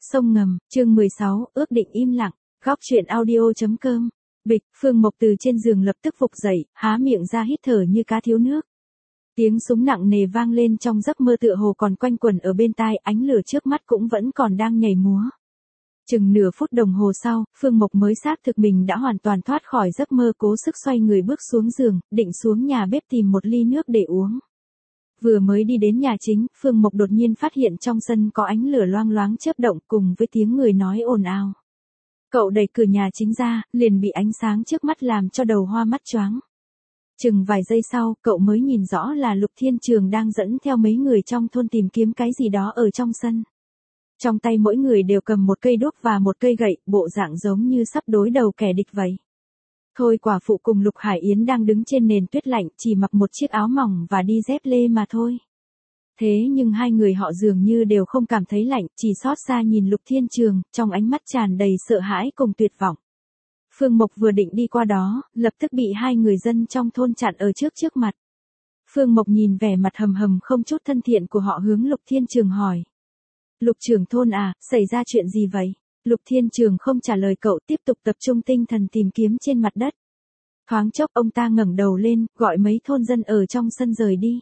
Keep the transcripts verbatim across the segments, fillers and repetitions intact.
Sông ngầm, chương mười sáu, ước định im lặng, góc truyện audio.com. Bịch, Phương Mộc từ trên giường lập tức phục dậy, há miệng ra hít thở như cá thiếu nước. Tiếng súng nặng nề vang lên trong giấc mơ tựa hồ còn quanh quẩn ở bên tai, ánh lửa trước mắt cũng vẫn còn đang nhảy múa. Chừng nửa phút đồng hồ sau, Phương Mộc mới xác thực mình đã hoàn toàn thoát khỏi giấc mơ, cố sức xoay người bước xuống giường, định xuống nhà bếp tìm một ly nước để uống. Vừa mới đi đến nhà chính, Phương Mộc đột nhiên phát hiện trong sân có ánh lửa loang loáng chớp động cùng với tiếng người nói ồn ào. Cậu đẩy cửa nhà chính ra, liền bị ánh sáng trước mắt làm cho đầu hoa mắt choáng. Chừng vài giây sau, cậu mới nhìn rõ là Lục Thiên Trường đang dẫn theo mấy người trong thôn tìm kiếm cái gì đó ở trong sân. Trong tay mỗi người đều cầm một cây đuốc và một cây gậy, bộ dạng giống như sắp đối đầu kẻ địch vậy. Thôi quả phụ cùng Lục Hải Yến đang đứng trên nền tuyết lạnh, chỉ mặc một chiếc áo mỏng và đi dép lê mà thôi. Thế nhưng hai người họ dường như đều không cảm thấy lạnh, chỉ xót xa nhìn Lục Thiên Trường, trong ánh mắt tràn đầy sợ hãi cùng tuyệt vọng. Phương Mộc vừa định đi qua đó, lập tức bị hai người dân trong thôn chặn ở trước trước mặt. Phương Mộc nhìn vẻ mặt hầm hầm không chút thân thiện của họ, hướng Lục Thiên Trường hỏi. Lục trưởng thôn à, xảy ra chuyện gì vậy? Lục Thiên Trường không trả lời cậu, tiếp tục tập trung tinh thần tìm kiếm trên mặt đất. Thoáng chốc ông ta ngẩng đầu lên, gọi mấy thôn dân ở trong sân rời đi.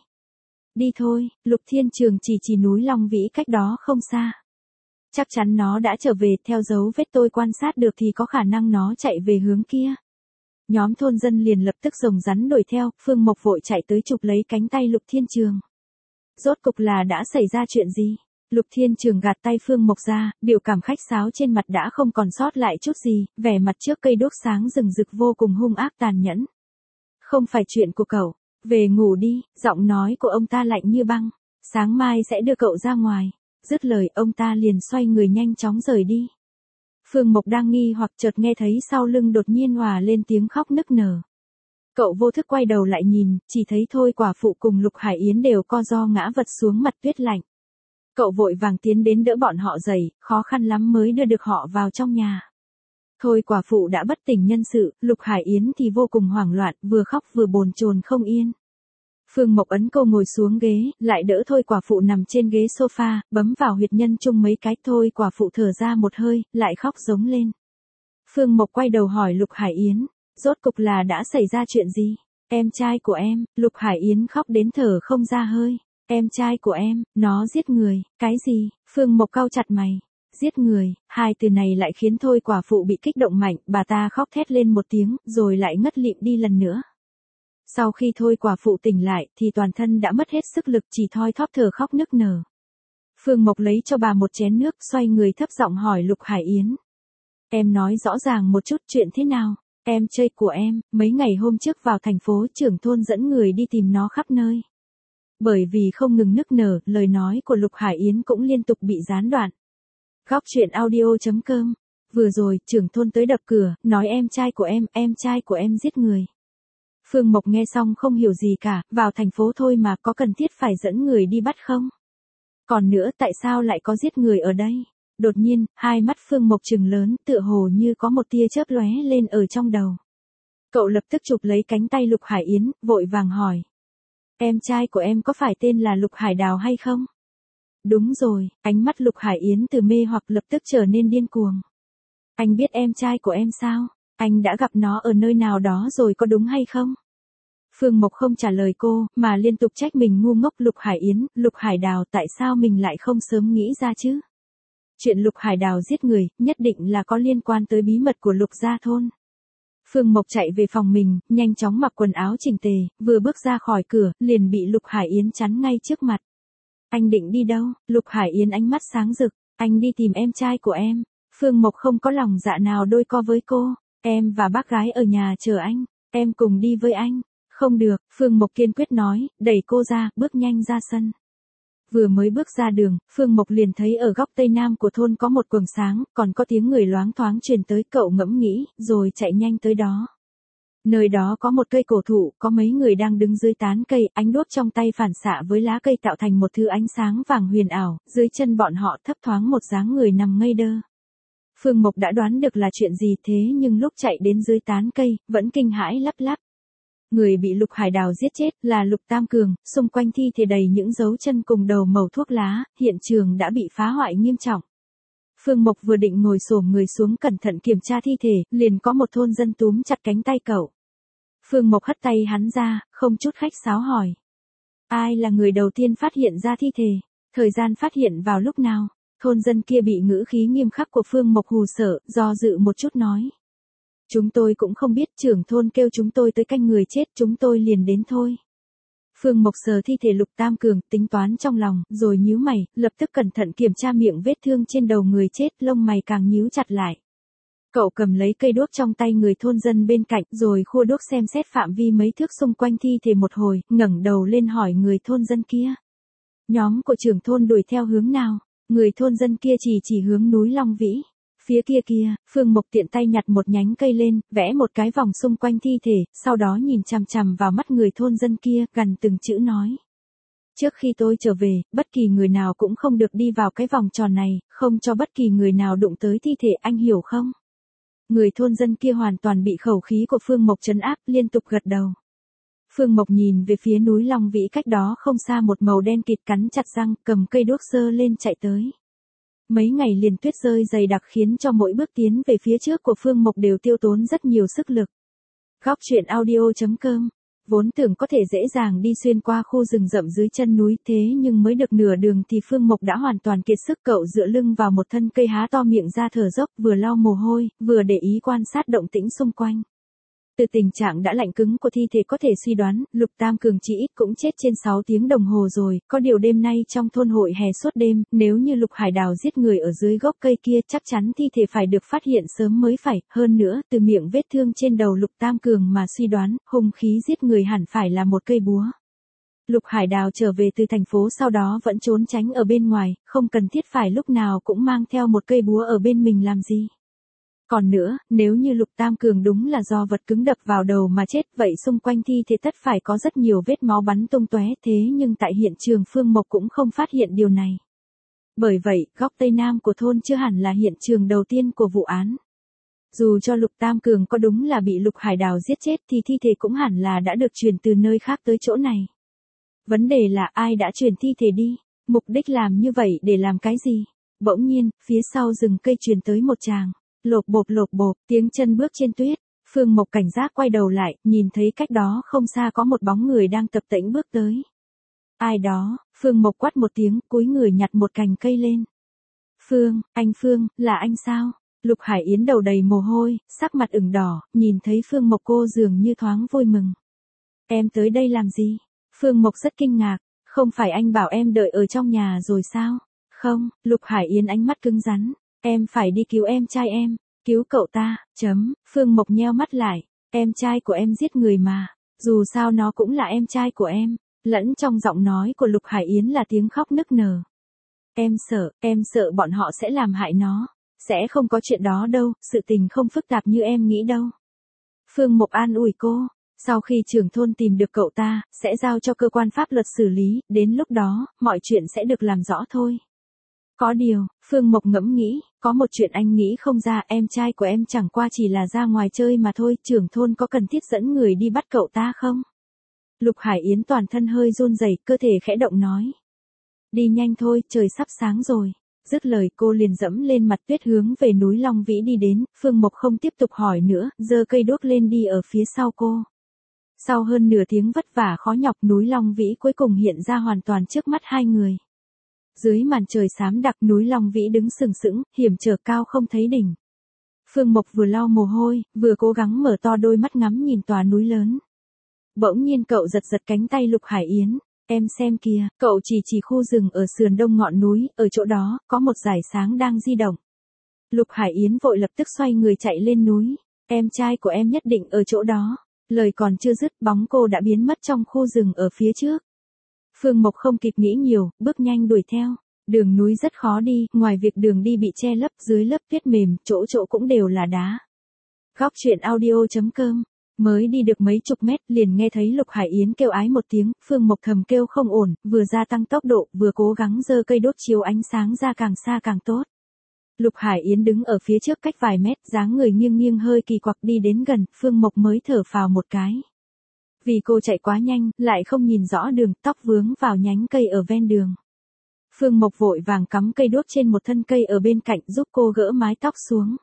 Đi thôi, Lục Thiên Trường chỉ chỉ núi Long Vĩ cách đó không xa. Chắc chắn nó đã trở về, theo dấu vết tôi quan sát được thì có khả năng nó chạy về hướng kia. Nhóm thôn dân liền lập tức rồng rắn đuổi theo, Phương Mộc vội chạy tới chụp lấy cánh tay Lục Thiên Trường. Rốt cục là đã xảy ra chuyện gì? Lục Thiên Trường gạt tay Phương Mộc ra, biểu cảm khách sáo trên mặt đã không còn sót lại chút gì, vẻ mặt trước cây đuốc sáng rừng rực vô cùng hung ác tàn nhẫn. Không phải chuyện của cậu, về ngủ đi, giọng nói của ông ta lạnh như băng, sáng mai sẽ đưa cậu ra ngoài. Dứt lời ông ta liền xoay người nhanh chóng rời đi. Phương Mộc đang nghi hoặc chợt nghe thấy sau lưng đột nhiên òa lên tiếng khóc nức nở. Cậu vô thức quay đầu lại nhìn, chỉ thấy Thôi quả phụ cùng Lục Hải Yến đều co ro ngã vật xuống mặt tuyết lạnh. Cậu vội vàng tiến đến đỡ bọn họ dậy, khó khăn lắm mới đưa được họ vào trong nhà. Thôi quả phụ đã bất tỉnh nhân sự, Lục Hải Yến thì vô cùng hoảng loạn, vừa khóc vừa bồn chồn không yên. Phương Mộc ấn cô ngồi xuống ghế, lại đỡ Thôi quả phụ nằm trên ghế sofa, bấm vào huyệt nhân chung mấy cái. Thôi quả phụ thở ra một hơi, lại khóc giống lên. Phương Mộc quay đầu hỏi Lục Hải Yến, rốt cục là đã xảy ra chuyện gì? Em trai của em, Lục Hải Yến khóc đến thở không ra hơi. Em trai của em, nó giết người, cái gì? Phương Mộc cau chặt mày. Giết người, hai từ này lại khiến Thôi quả phụ bị kích động mạnh, bà ta khóc thét lên một tiếng, rồi lại ngất lịm đi lần nữa. Sau khi Thôi quả phụ tỉnh lại, thì toàn thân đã mất hết sức lực, chỉ thoi thóp thở khóc nức nở. Phương Mộc lấy cho bà một chén nước, xoay người thấp giọng hỏi Lục Hải Yến. Em nói rõ ràng một chút, chuyện thế nào? Em trai của em, mấy ngày hôm trước vào thành phố, trưởng thôn dẫn người đi tìm nó khắp nơi. Bởi vì không ngừng nức nở, lời nói của Lục Hải Yến cũng liên tục bị gián đoạn. Góc truyện audio.com. Vừa rồi, trưởng thôn tới đập cửa, nói em trai của em, em trai của em giết người. Phương Mộc nghe xong không hiểu gì cả, vào thành phố thôi mà, có cần thiết phải dẫn người đi bắt không? Còn nữa, tại sao lại có giết người ở đây? Đột nhiên, hai mắt Phương Mộc trừng lớn, tựa hồ như có một tia chớp lóe lên ở trong đầu. Cậu lập tức chụp lấy cánh tay Lục Hải Yến, vội vàng hỏi. Em trai của em có phải tên là Lục Hải Đào hay không? Đúng rồi, ánh mắt Lục Hải Yến từ mê hoặc lập tức trở nên điên cuồng. Anh biết em trai của em sao? Anh đã gặp nó ở nơi nào đó rồi có đúng hay không? Phương Mộc không trả lời cô, mà liên tục trách mình ngu ngốc. Lục Hải Yến, Lục Hải Đào, tại sao mình lại không sớm nghĩ ra chứ? Chuyện Lục Hải Đào giết người, nhất định là có liên quan tới bí mật của Lục gia thôn. Phương Mộc chạy về phòng mình, nhanh chóng mặc quần áo chỉnh tề, vừa bước ra khỏi cửa, liền bị Lục Hải Yến chắn ngay trước mặt. Anh định đi đâu? Lục Hải Yến ánh mắt sáng rực, anh đi tìm em trai của em. Phương Mộc không có lòng dạ nào đôi co với cô, em và bác gái ở nhà chờ anh, em cùng đi với anh. Không được, Phương Mộc kiên quyết nói, đẩy cô ra, bước nhanh ra sân. Vừa mới bước ra đường, Phương Mộc liền thấy ở góc tây nam của thôn có một quầng sáng, còn có tiếng người loáng thoáng truyền tới. Cậu ngẫm nghĩ, rồi chạy nhanh tới đó. Nơi đó có một cây cổ thụ, có mấy người đang đứng dưới tán cây, ánh đuốc trong tay phản xạ với lá cây tạo thành một thứ ánh sáng vàng huyền ảo, dưới chân bọn họ thấp thoáng một dáng người nằm ngây đơ. Phương Mộc đã đoán được là chuyện gì, thế nhưng lúc chạy đến dưới tán cây, vẫn kinh hãi lắp lắp. Người bị Lục Hải Đào giết chết là Lục Tam Cường, xung quanh thi thể đầy những dấu chân cùng đầu mẩu thuốc lá, hiện trường đã bị phá hoại nghiêm trọng. Phương Mộc vừa định ngồi xổm người xuống cẩn thận kiểm tra thi thể, liền có một thôn dân túm chặt cánh tay cậu. Phương Mộc hất tay hắn ra, không chút khách sáo hỏi. Ai là người đầu tiên phát hiện ra thi thể? Thời gian phát hiện vào lúc nào? Thôn dân kia bị ngữ khí nghiêm khắc của Phương Mộc hù sợ, do dự một chút nói. Chúng tôi cũng không biết, trưởng thôn kêu chúng tôi tới canh người chết, chúng tôi liền đến thôi. Phương Mộc sờ thi thể Lục Tam Cường, tính toán trong lòng, rồi nhíu mày, lập tức cẩn thận kiểm tra miệng vết thương trên đầu người chết, lông mày càng nhíu chặt lại. Cậu cầm lấy cây đuốc trong tay người thôn dân bên cạnh, rồi khua đuốc xem xét phạm vi mấy thước xung quanh thi thể một hồi, ngẩng đầu lên hỏi người thôn dân kia. Nhóm của trưởng thôn đuổi theo hướng nào? Người thôn dân kia chỉ chỉ hướng núi Long Vĩ. Phía kia kia, Phương Mộc tiện tay nhặt một nhánh cây lên, vẽ một cái vòng xung quanh thi thể, sau đó nhìn chằm chằm vào mắt người thôn dân kia, gần từng chữ nói. Trước khi tôi trở về, bất kỳ người nào cũng không được đi vào cái vòng tròn này, không cho bất kỳ người nào đụng tới thi thể, anh hiểu không? Người thôn dân kia hoàn toàn bị khẩu khí của Phương Mộc trấn áp, liên tục gật đầu. Phương Mộc nhìn về phía núi Long Vĩ cách đó không xa, một màu đen kịt cắn chặt răng, cầm cây đuốc sơ lên chạy tới. Mấy ngày liền tuyết rơi dày đặc khiến cho mỗi bước tiến về phía trước của Phương Mộc đều tiêu tốn rất nhiều sức lực. Góc truyện audio chấm com. Vốn tưởng có thể dễ dàng đi xuyên qua khu rừng rậm dưới chân núi, thế nhưng mới được nửa đường thì Phương Mộc đã hoàn toàn kiệt sức. Cậu dựa lưng vào một thân cây há to miệng ra thở dốc, vừa lau mồ hôi, vừa để ý quan sát động tĩnh xung quanh. Từ tình trạng đã lạnh cứng của thi thể có thể suy đoán, Lục Tam Cường chỉ ít cũng chết trên sáu tiếng đồng hồ rồi, có điều đêm nay trong thôn hội hè suốt đêm, nếu như Lục Hải Đào giết người ở dưới gốc cây kia chắc chắn thi thể phải được phát hiện sớm mới phải, hơn nữa từ miệng vết thương trên đầu Lục Tam Cường mà suy đoán, hung khí giết người hẳn phải là một cây búa. Lục Hải Đào trở về từ thành phố sau đó vẫn trốn tránh ở bên ngoài, không cần thiết phải lúc nào cũng mang theo một cây búa ở bên mình làm gì. Còn nữa, nếu như Lục Tam Cường đúng là do vật cứng đập vào đầu mà chết, vậy xung quanh thi thể tất phải có rất nhiều vết máu bắn tung tóe, thế nhưng tại hiện trường Phương Mộc cũng không phát hiện điều này. Bởi vậy, góc tây nam của thôn chưa hẳn là hiện trường đầu tiên của vụ án. Dù cho Lục Tam Cường có đúng là bị Lục Hải Đào giết chết thì thi thể cũng hẳn là đã được chuyển từ nơi khác tới chỗ này. Vấn đề là ai đã chuyển thi thể đi, mục đích làm như vậy để làm cái gì? Bỗng nhiên, phía sau rừng cây truyền tới một tràng. Lộp bộp lộp bộp, tiếng chân bước trên tuyết. Phương Mộc cảnh giác quay đầu lại, nhìn thấy cách đó không xa có một bóng người đang tập tễnh bước tới. Ai đó? Phương Mộc quát một tiếng, cúi người nhặt một cành cây lên. Phương, anh Phương, là anh sao? Lục Hải Yến đầu đầy mồ hôi, sắc mặt ửng đỏ, nhìn thấy Phương Mộc cô dường như thoáng vui mừng. Em tới đây làm gì? Phương Mộc rất kinh ngạc, không phải anh bảo em đợi ở trong nhà rồi sao? Không, Lục Hải Yến ánh mắt cứng rắn. Em phải đi cứu em trai em, cứu cậu ta, chấm, Phương Mộc nheo mắt lại, em trai của em giết người mà, dù sao nó cũng là em trai của em, lẫn trong giọng nói của Lục Hải Yến là tiếng khóc nức nở. Em sợ, em sợ bọn họ sẽ làm hại nó, sẽ không có chuyện đó đâu, sự tình không phức tạp như em nghĩ đâu. Phương Mộc an ủi cô, sau khi trưởng thôn tìm được cậu ta, sẽ giao cho cơ quan pháp luật xử lý, đến lúc đó, mọi chuyện sẽ được làm rõ thôi. Có điều, Phương Mộc ngẫm nghĩ, có một chuyện anh nghĩ không ra, em trai của em chẳng qua chỉ là ra ngoài chơi mà thôi, trưởng thôn có cần thiết dẫn người đi bắt cậu ta không? Lục Hải Yến toàn thân hơi run rẩy, cơ thể khẽ động nói. Đi nhanh thôi, trời sắp sáng rồi. Dứt lời cô liền dẫm lên mặt tuyết hướng về núi Long Vĩ đi đến, Phương Mộc không tiếp tục hỏi nữa, giơ cây đuốc lên đi ở phía sau cô. Sau hơn nửa tiếng vất vả khó nhọc, núi Long Vĩ cuối cùng hiện ra hoàn toàn trước mắt hai người. Dưới màn trời xám đặc, núi Long Vĩ đứng sừng sững, hiểm trở cao không thấy đỉnh. Phương Mộc vừa lau mồ hôi, vừa cố gắng mở to đôi mắt ngắm nhìn tòa núi lớn. Bỗng nhiên cậu giật giật cánh tay Lục Hải Yến, em xem kìa, cậu chỉ chỉ khu rừng ở sườn đông ngọn núi, ở chỗ đó, có một dải sáng đang di động. Lục Hải Yến vội lập tức xoay người chạy lên núi, em trai của em nhất định ở chỗ đó. Lời còn chưa dứt, bóng cô đã biến mất trong khu rừng ở phía trước. Phương Mộc không kịp nghĩ nhiều, bước nhanh đuổi theo. Đường núi rất khó đi, ngoài việc đường đi bị che lấp, dưới lớp tuyết mềm, chỗ chỗ cũng đều là đá. Góc truyện audio chấm com. Mới đi được mấy chục mét, liền nghe thấy Lục Hải Yến kêu ái một tiếng, Phương Mộc thầm kêu không ổn, vừa gia tăng tốc độ, vừa cố gắng giơ cây đốt chiếu ánh sáng ra càng xa càng tốt. Lục Hải Yến đứng ở phía trước cách vài mét, dáng người nghiêng nghiêng hơi kỳ quặc đi đến gần, Phương Mộc mới thở phào một cái. Vì cô chạy quá nhanh, lại không nhìn rõ đường, tóc vướng vào nhánh cây ở ven đường. Phương Mộc vội vàng cắm cây đuốc trên một thân cây ở bên cạnh giúp cô gỡ mái tóc xuống.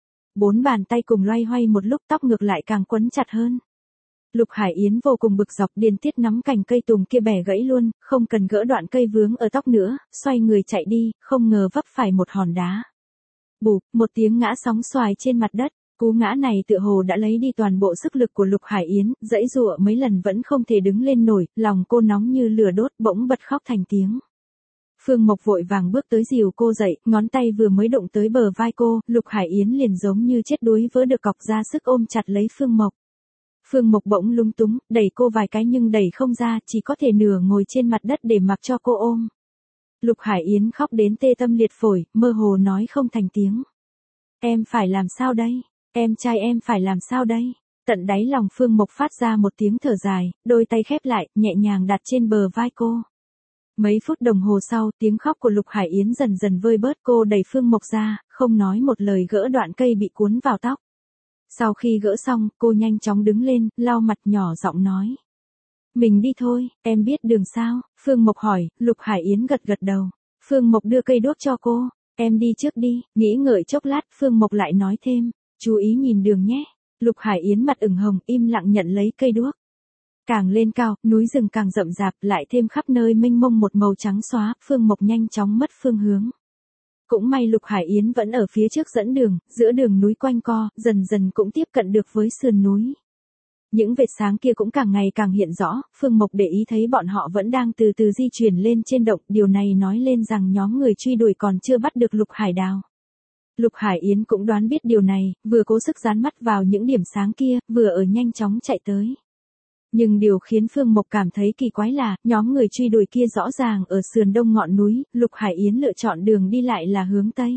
Bốn bàn tay cùng loay hoay một lúc tóc ngược lại càng quấn chặt hơn. Lục Hải Yến vô cùng bực dọc, điên tiết nắm cành cây tùng kia bẻ gãy luôn, không cần gỡ đoạn cây vướng ở tóc nữa, xoay người chạy đi, không ngờ vấp phải một hòn đá. Bụp, một tiếng ngã sóng xoài trên mặt đất, cú ngã này tựa hồ đã lấy đi toàn bộ sức lực của Lục Hải Yến, giãy giụa mấy lần vẫn không thể đứng lên nổi, lòng cô nóng như lửa đốt, bỗng bật khóc thành tiếng. Phương Mộc vội vàng bước tới dìu cô dậy, ngón tay vừa mới động tới bờ vai cô, Lục Hải Yến liền giống như chết đuối vỡ được cọc ra sức ôm chặt lấy Phương Mộc. Phương Mộc bỗng lúng túng, đẩy cô vài cái nhưng đẩy không ra, chỉ có thể nửa ngồi trên mặt đất để mặc cho cô ôm. Lục Hải Yến khóc đến tê tâm liệt phổi, mơ hồ nói không thành tiếng. Em phải làm sao đây? Em trai em phải làm sao đây? Tận đáy lòng Phương Mộc phát ra một tiếng thở dài, đôi tay khép lại, nhẹ nhàng đặt trên bờ vai cô. Mấy phút đồng hồ sau, tiếng khóc của Lục Hải Yến dần dần vơi bớt, cô đẩy Phương Mộc ra, không nói một lời gỡ đoạn cây bị cuốn vào tóc. Sau khi gỡ xong, cô nhanh chóng đứng lên, lau mặt nhỏ giọng nói. Mình đi thôi, em biết đường sao? Phương Mộc hỏi, Lục Hải Yến gật gật đầu. Phương Mộc đưa cây đuốc cho cô, em đi trước đi, nghĩ ngợi chốc lát, Phương Mộc lại nói thêm, chú ý nhìn đường nhé. Lục Hải Yến mặt ửng hồng, im lặng nhận lấy cây đuốc. Càng lên cao, núi rừng càng rậm rạp, lại thêm khắp nơi mênh mông một màu trắng xóa, Phương Mộc nhanh chóng mất phương hướng. Cũng may Lục Hải Yến vẫn ở phía trước dẫn đường, giữa đường núi quanh co, dần dần cũng tiếp cận được với sườn núi. Những vệt sáng kia cũng càng ngày càng hiện rõ, Phương Mộc để ý thấy bọn họ vẫn đang từ từ di chuyển lên trên động, điều này nói lên rằng nhóm người truy đuổi còn chưa bắt được Lục Hải Đào. Lục Hải Yến cũng đoán biết điều này, vừa cố sức dán mắt vào những điểm sáng kia, vừa ở nhanh chóng chạy tới. Nhưng điều khiến Phương Mộc cảm thấy kỳ quái là, nhóm người truy đuổi kia rõ ràng ở sườn đông ngọn núi, Lục Hải Yến lựa chọn đường đi lại là hướng Tây.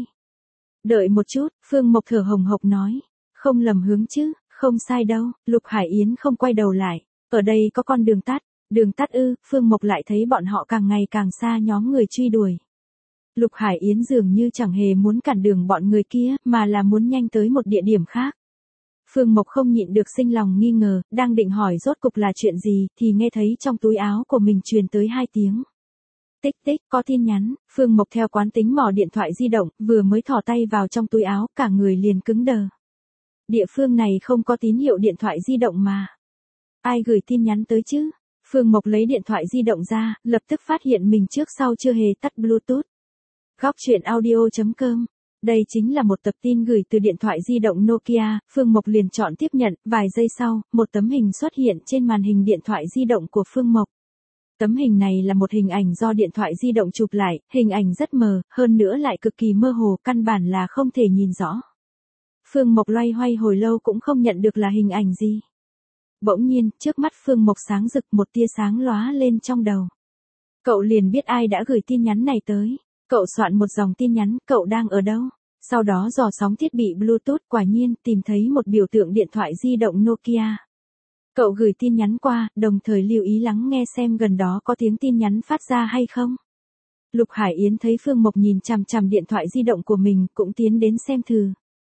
Đợi một chút, Phương Mộc thở hồng hộc nói, không lầm hướng chứ, không sai đâu, Lục Hải Yến không quay đầu lại, ở đây có con đường tắt, đường tắt ư, Phương Mộc lại thấy bọn họ càng ngày càng xa nhóm người truy đuổi. Lục Hải Yến dường như chẳng hề muốn cản đường bọn người kia, mà là muốn nhanh tới một địa điểm khác. Phương Mộc không nhịn được sinh lòng nghi ngờ, đang định hỏi rốt cục là chuyện gì, thì nghe thấy trong túi áo của mình truyền tới hai tiếng. Tích tích, có tin nhắn, Phương Mộc theo quán tính mò điện thoại di động, vừa mới thò tay vào trong túi áo, cả người liền cứng đờ. Địa phương này không có tín hiệu điện thoại di động mà. Ai gửi tin nhắn tới chứ? Phương Mộc lấy điện thoại di động ra, lập tức phát hiện mình trước sau chưa hề tắt Bluetooth. Góc truyện audio chấm com. Đây chính là một tập tin gửi từ điện thoại di động Nokia, Phương Mộc liền chọn tiếp nhận, vài giây sau, một tấm hình xuất hiện trên màn hình điện thoại di động của Phương Mộc. Tấm hình này là một hình ảnh do điện thoại di động chụp lại, hình ảnh rất mờ, hơn nữa lại cực kỳ mơ hồ, căn bản là không thể nhìn rõ. Phương Mộc loay hoay hồi lâu cũng không nhận được là hình ảnh gì. Bỗng nhiên, trước mắt Phương Mộc sáng rực, một tia sáng lóa lên trong đầu. Cậu liền biết ai đã gửi tin nhắn này tới. Cậu soạn một dòng tin nhắn, cậu đang ở đâu? Sau đó dò sóng thiết bị Bluetooth, quả nhiên, tìm thấy một biểu tượng điện thoại di động Nokia. Cậu gửi tin nhắn qua, đồng thời lưu ý lắng nghe xem gần đó có tiếng tin nhắn phát ra hay không. Lục Hải Yến thấy Phương Mộc nhìn chằm chằm điện thoại di động của mình, cũng tiến đến xem thử.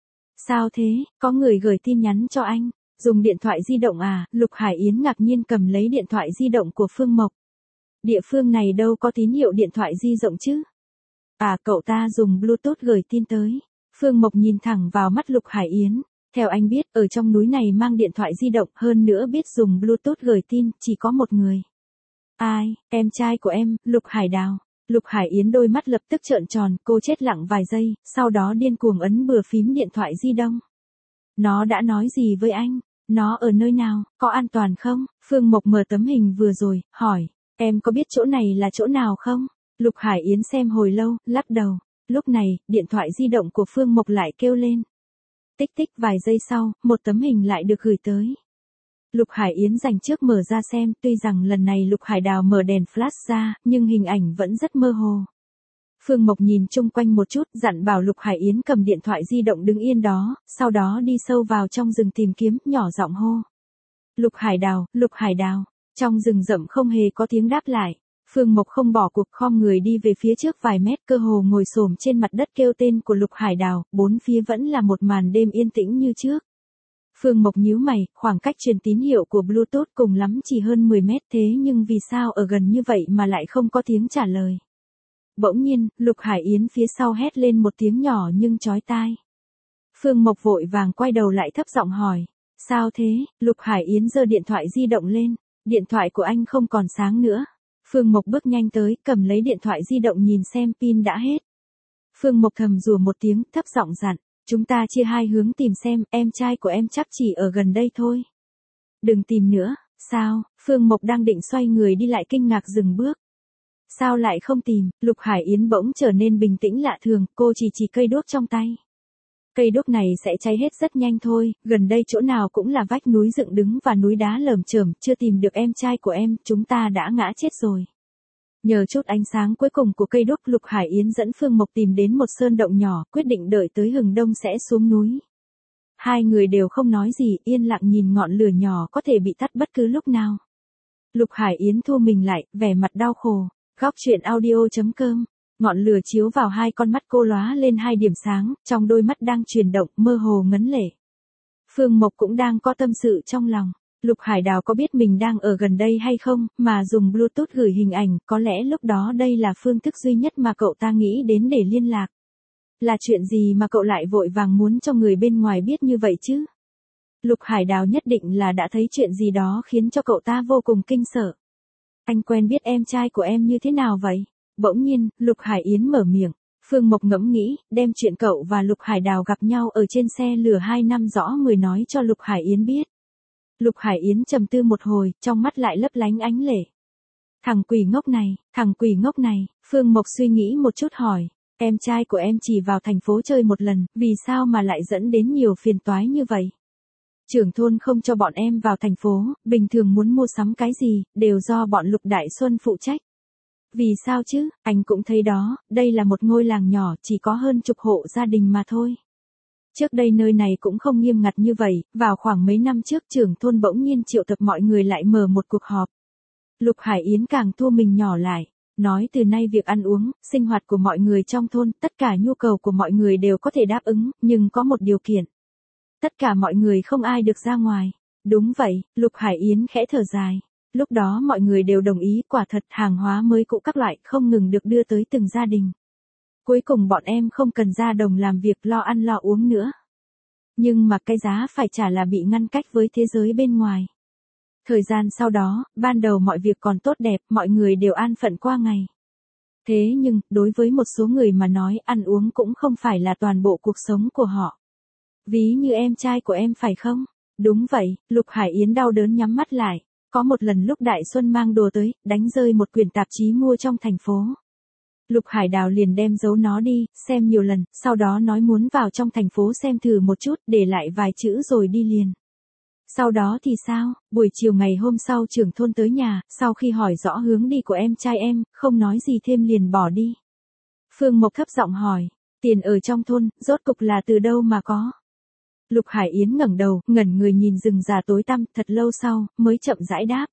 Sao thế, có người gửi tin nhắn cho anh? Dùng điện thoại di động à? Lục Hải Yến ngạc nhiên cầm lấy điện thoại di động của Phương Mộc. Địa phương này đâu có tín hiệu điện thoại di động chứ? À, cậu ta dùng Bluetooth gửi tin tới. Phương Mộc nhìn thẳng vào mắt Lục Hải Yến. Theo anh biết, ở trong núi này mang điện thoại di động, hơn nữa biết dùng Bluetooth gửi tin, chỉ có một người. Ai, em trai của em, Lục Hải Đào. Lục Hải Yến đôi mắt lập tức trợn tròn, cô chết lặng vài giây, sau đó điên cuồng ấn bừa phím điện thoại di động. Nó đã nói gì với anh? Nó ở nơi nào, có an toàn không? Phương Mộc mở tấm hình vừa rồi, hỏi, em có biết chỗ này là chỗ nào không? Lục Hải Yến xem hồi lâu, lắc đầu. Lúc này, điện thoại di động của Phương Mộc lại kêu lên. Tích tích, vài giây sau, một tấm hình lại được gửi tới. Lục Hải Yến dành trước mở ra xem, tuy rằng lần này Lục Hải Đào mở đèn flash ra, nhưng hình ảnh vẫn rất mơ hồ. Phương Mộc nhìn chung quanh một chút, dặn bảo Lục Hải Yến cầm điện thoại di động đứng yên đó, sau đó đi sâu vào trong rừng tìm kiếm, nhỏ giọng hô. Lục Hải Đào, Lục Hải Đào. Trong rừng rậm không hề có tiếng đáp lại. Phương Mộc không bỏ cuộc, khom người đi về phía trước vài mét, cơ hồ ngồi xổm trên mặt đất kêu tên của Lục Hải Đào, bốn phía vẫn là một màn đêm yên tĩnh như trước. Phương Mộc nhíu mày, khoảng cách truyền tín hiệu của Bluetooth cùng lắm chỉ hơn mười mét, thế nhưng vì sao ở gần như vậy mà lại không có tiếng trả lời. Bỗng nhiên, Lục Hải Yến phía sau hét lên một tiếng nhỏ nhưng chói tai. Phương Mộc vội vàng quay đầu lại thấp giọng hỏi. Sao thế? Lục Hải Yến giơ điện thoại di động lên. Điện thoại của anh không còn sáng nữa. Phương Mộc bước nhanh tới, cầm lấy điện thoại di động nhìn xem pin đã hết. Phương Mộc thầm rủa một tiếng, thấp giọng dặn. Chúng ta chia hai hướng tìm xem, em trai của em chắc chỉ ở gần đây thôi. Đừng tìm nữa. Sao? Phương Mộc đang định xoay người đi lại kinh ngạc dừng bước. Sao lại không tìm? Lục Hải Yến bỗng trở nên bình tĩnh lạ thường, cô chỉ chỉ cây đuốc trong tay. Cây đuốc này sẽ cháy hết rất nhanh thôi, gần đây chỗ nào cũng là vách núi dựng đứng và núi đá lởm chởm, chưa tìm được em trai của em, chúng ta đã ngã chết rồi. Nhờ chút ánh sáng cuối cùng của cây đuốc, Lục Hải Yến dẫn Phương Mộc tìm đến một sơn động nhỏ, quyết định đợi tới hừng đông sẽ xuống núi. Hai người đều không nói gì, yên lặng nhìn ngọn lửa nhỏ có thể bị tắt bất cứ lúc nào. Lục Hải Yến thu mình lại, vẻ mặt đau khổ. Góc truyện audio chấm com. Ngọn lửa chiếu vào hai con mắt cô lóa lên hai điểm sáng, trong đôi mắt đang chuyển động, mơ hồ ngấn lệ. Phương Mộc cũng đang có tâm sự trong lòng. Lục Hải Đào có biết mình đang ở gần đây hay không, mà dùng Bluetooth gửi hình ảnh, có lẽ lúc đó đây là phương thức duy nhất mà cậu ta nghĩ đến để liên lạc. Là chuyện gì mà cậu lại vội vàng muốn cho người bên ngoài biết như vậy chứ? Lục Hải Đào nhất định là đã thấy chuyện gì đó khiến cho cậu ta vô cùng kinh sợ. Anh quen biết em trai của em như thế nào vậy? Bỗng nhiên, Lục Hải Yến mở miệng. Phương Mộc ngẫm nghĩ, đem chuyện cậu và Lục Hải Đào gặp nhau ở trên xe lửa hai năm rõ người nói cho Lục Hải Yến biết. Lục Hải Yến trầm tư một hồi, trong mắt lại lấp lánh ánh lệ. Thằng quỷ ngốc này, thằng quỷ ngốc này, Phương Mộc suy nghĩ một chút hỏi. Em trai của em chỉ vào thành phố chơi một lần, vì sao mà lại dẫn đến nhiều phiền toái như vậy? Trưởng thôn không cho bọn em vào thành phố, bình thường muốn mua sắm cái gì, đều do bọn Lục Đại Xuân phụ trách. Vì sao chứ, anh cũng thấy đó, đây là một ngôi làng nhỏ, chỉ có hơn chục hộ gia đình mà thôi. Trước đây nơi này cũng không nghiêm ngặt như vậy, vào khoảng mấy năm trước trưởng thôn bỗng nhiên triệu tập mọi người lại mở một cuộc họp. Lục Hải Yến càng thua mình nhỏ lại, nói từ nay việc ăn uống, sinh hoạt của mọi người trong thôn, tất cả nhu cầu của mọi người đều có thể đáp ứng, nhưng có một điều kiện. Tất cả mọi người không ai được ra ngoài. Đúng vậy, Lục Hải Yến khẽ thở dài. Lúc đó mọi người đều đồng ý, quả thật hàng hóa mới cũ các loại không ngừng được đưa tới từng gia đình. Cuối cùng bọn em không cần ra đồng làm việc lo ăn lo uống nữa. Nhưng mà cái giá phải trả là bị ngăn cách với thế giới bên ngoài. Thời gian sau đó, ban đầu mọi việc còn tốt đẹp, mọi người đều an phận qua ngày. Thế nhưng, đối với một số người mà nói ăn uống cũng không phải là toàn bộ cuộc sống của họ. Ví như em trai của em phải không? Đúng vậy, Lục Hải Yến đau đớn nhắm mắt lại. Có một lần lúc Đại Xuân mang đồ tới, đánh rơi một quyển tạp chí mua trong thành phố. Lục Hải Đào liền đem giấu nó đi, xem nhiều lần, sau đó nói muốn vào trong thành phố xem thử một chút, để lại vài chữ rồi đi liền. Sau đó thì sao? Buổi chiều ngày hôm sau trưởng thôn tới nhà, sau khi hỏi rõ hướng đi của em trai em, không nói gì thêm liền bỏ đi. Phương Mộc thấp giọng hỏi, tiền ở trong thôn, rốt cục là từ đâu mà có? Lục Hải Yến ngẩng đầu, ngẩn người nhìn rừng già tối tăm, thật lâu sau, mới chậm rãi đáp.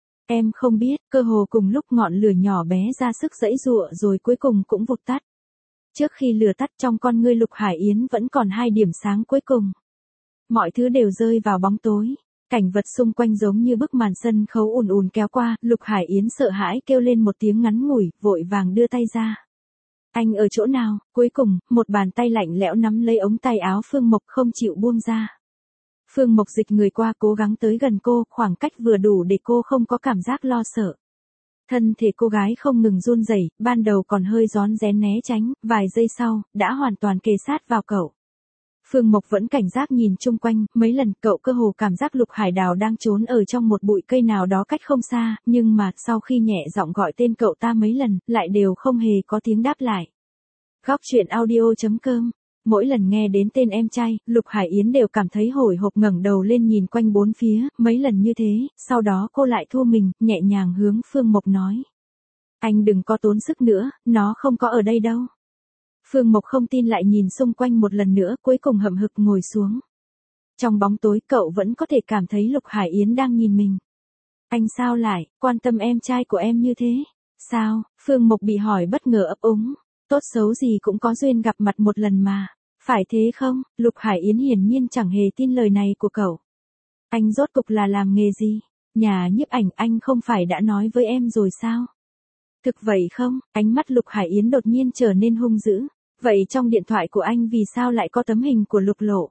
Em không biết, cơ hồ cùng lúc ngọn lửa nhỏ bé ra sức giãy giụa rồi cuối cùng cũng vụt tắt. Trước khi lửa tắt trong con ngươi Lục Hải Yến vẫn còn hai điểm sáng cuối cùng. Mọi thứ đều rơi vào bóng tối. Cảnh vật xung quanh giống như bức màn sân khấu ùn ùn kéo qua, Lục Hải Yến sợ hãi kêu lên một tiếng ngắn ngủi, vội vàng đưa tay ra. Anh ở chỗ nào? Cuối cùng, một bàn tay lạnh lẽo nắm lấy ống tay áo Phương Mộc không chịu buông ra. Phương Mộc dịch người qua cố gắng tới gần cô, khoảng cách vừa đủ để cô không có cảm giác lo sợ. Thân thể cô gái không ngừng run rẩy, ban đầu còn hơi rón rén né tránh, vài giây sau, đã hoàn toàn kề sát vào cậu. Phương Mộc vẫn cảnh giác nhìn chung quanh, mấy lần cậu cơ hồ cảm giác Lục Hải Đào đang trốn ở trong một bụi cây nào đó cách không xa, nhưng mà sau khi nhẹ giọng gọi tên cậu ta mấy lần, lại đều không hề có tiếng đáp lại. Góc truyện audio chấm com. Mỗi lần nghe đến tên em trai, Lục Hải Yến đều cảm thấy hồi hộp ngẩng đầu lên nhìn quanh bốn phía, mấy lần như thế, sau đó cô lại thu mình, nhẹ nhàng hướng Phương Mộc nói. Anh đừng có tốn sức nữa, nó không có ở đây đâu. Phương Mộc không tin lại nhìn xung quanh một lần nữa, cuối cùng hậm hực ngồi xuống. Trong bóng tối cậu vẫn có thể cảm thấy Lục Hải Yến đang nhìn mình. Anh sao lại, quan tâm em trai của em như thế? Sao? Phương Mộc bị hỏi bất ngờ ấp úng. Tốt xấu gì cũng có duyên gặp mặt một lần mà. Phải thế không? Lục Hải Yến hiển nhiên chẳng hề tin lời này của cậu. Anh rốt cục là làm nghề gì? Nhà nhiếp ảnh anh không phải đã nói với em rồi sao? Thực vậy không? Ánh mắt Lục Hải Yến đột nhiên trở nên hung dữ. Vậy trong điện thoại của anh vì sao lại có tấm hình của Lục Lộ?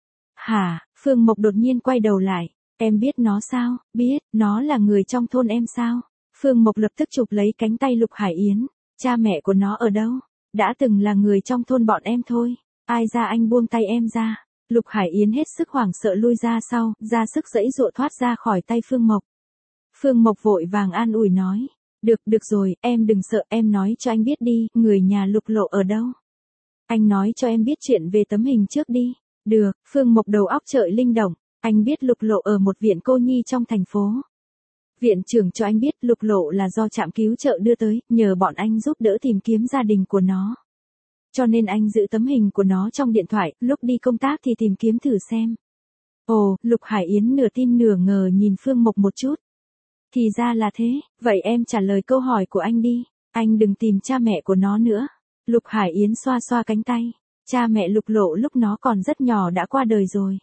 Hả? Phương Mộc đột nhiên quay đầu lại. Em biết nó sao? Biết, nó là người trong thôn em sao? Phương Mộc lập tức chụp lấy cánh tay Lục Hải Yến. Cha mẹ của nó ở đâu? Đã từng là người trong thôn bọn em thôi. Ai ra anh buông tay em ra. Lục Hải Yến hết sức hoảng sợ lui ra sau, ra sức giãy giụa thoát ra khỏi tay Phương Mộc. Phương Mộc vội vàng an ủi nói. Được, được rồi, em đừng sợ, em nói cho anh biết đi, người nhà Lục Lộ ở đâu? Anh nói cho em biết chuyện về tấm hình trước đi. Được, Phương Mộc đầu óc trợi linh động. Anh biết Lục Lộ ở một viện cô nhi trong thành phố. Viện trưởng cho anh biết Lục Lộ là do trạm cứu trợ đưa tới, nhờ bọn anh giúp đỡ tìm kiếm gia đình của nó. Cho nên anh giữ tấm hình của nó trong điện thoại, lúc đi công tác thì tìm kiếm thử xem. Ồ, Lục Hải Yến nửa tin nửa ngờ nhìn Phương Mộc một chút. Thì ra là thế, vậy em trả lời câu hỏi của anh đi, anh đừng tìm cha mẹ của nó nữa. Lục Hải Yến xoa xoa cánh tay, cha mẹ Lục Lộ lúc nó còn rất nhỏ đã qua đời rồi.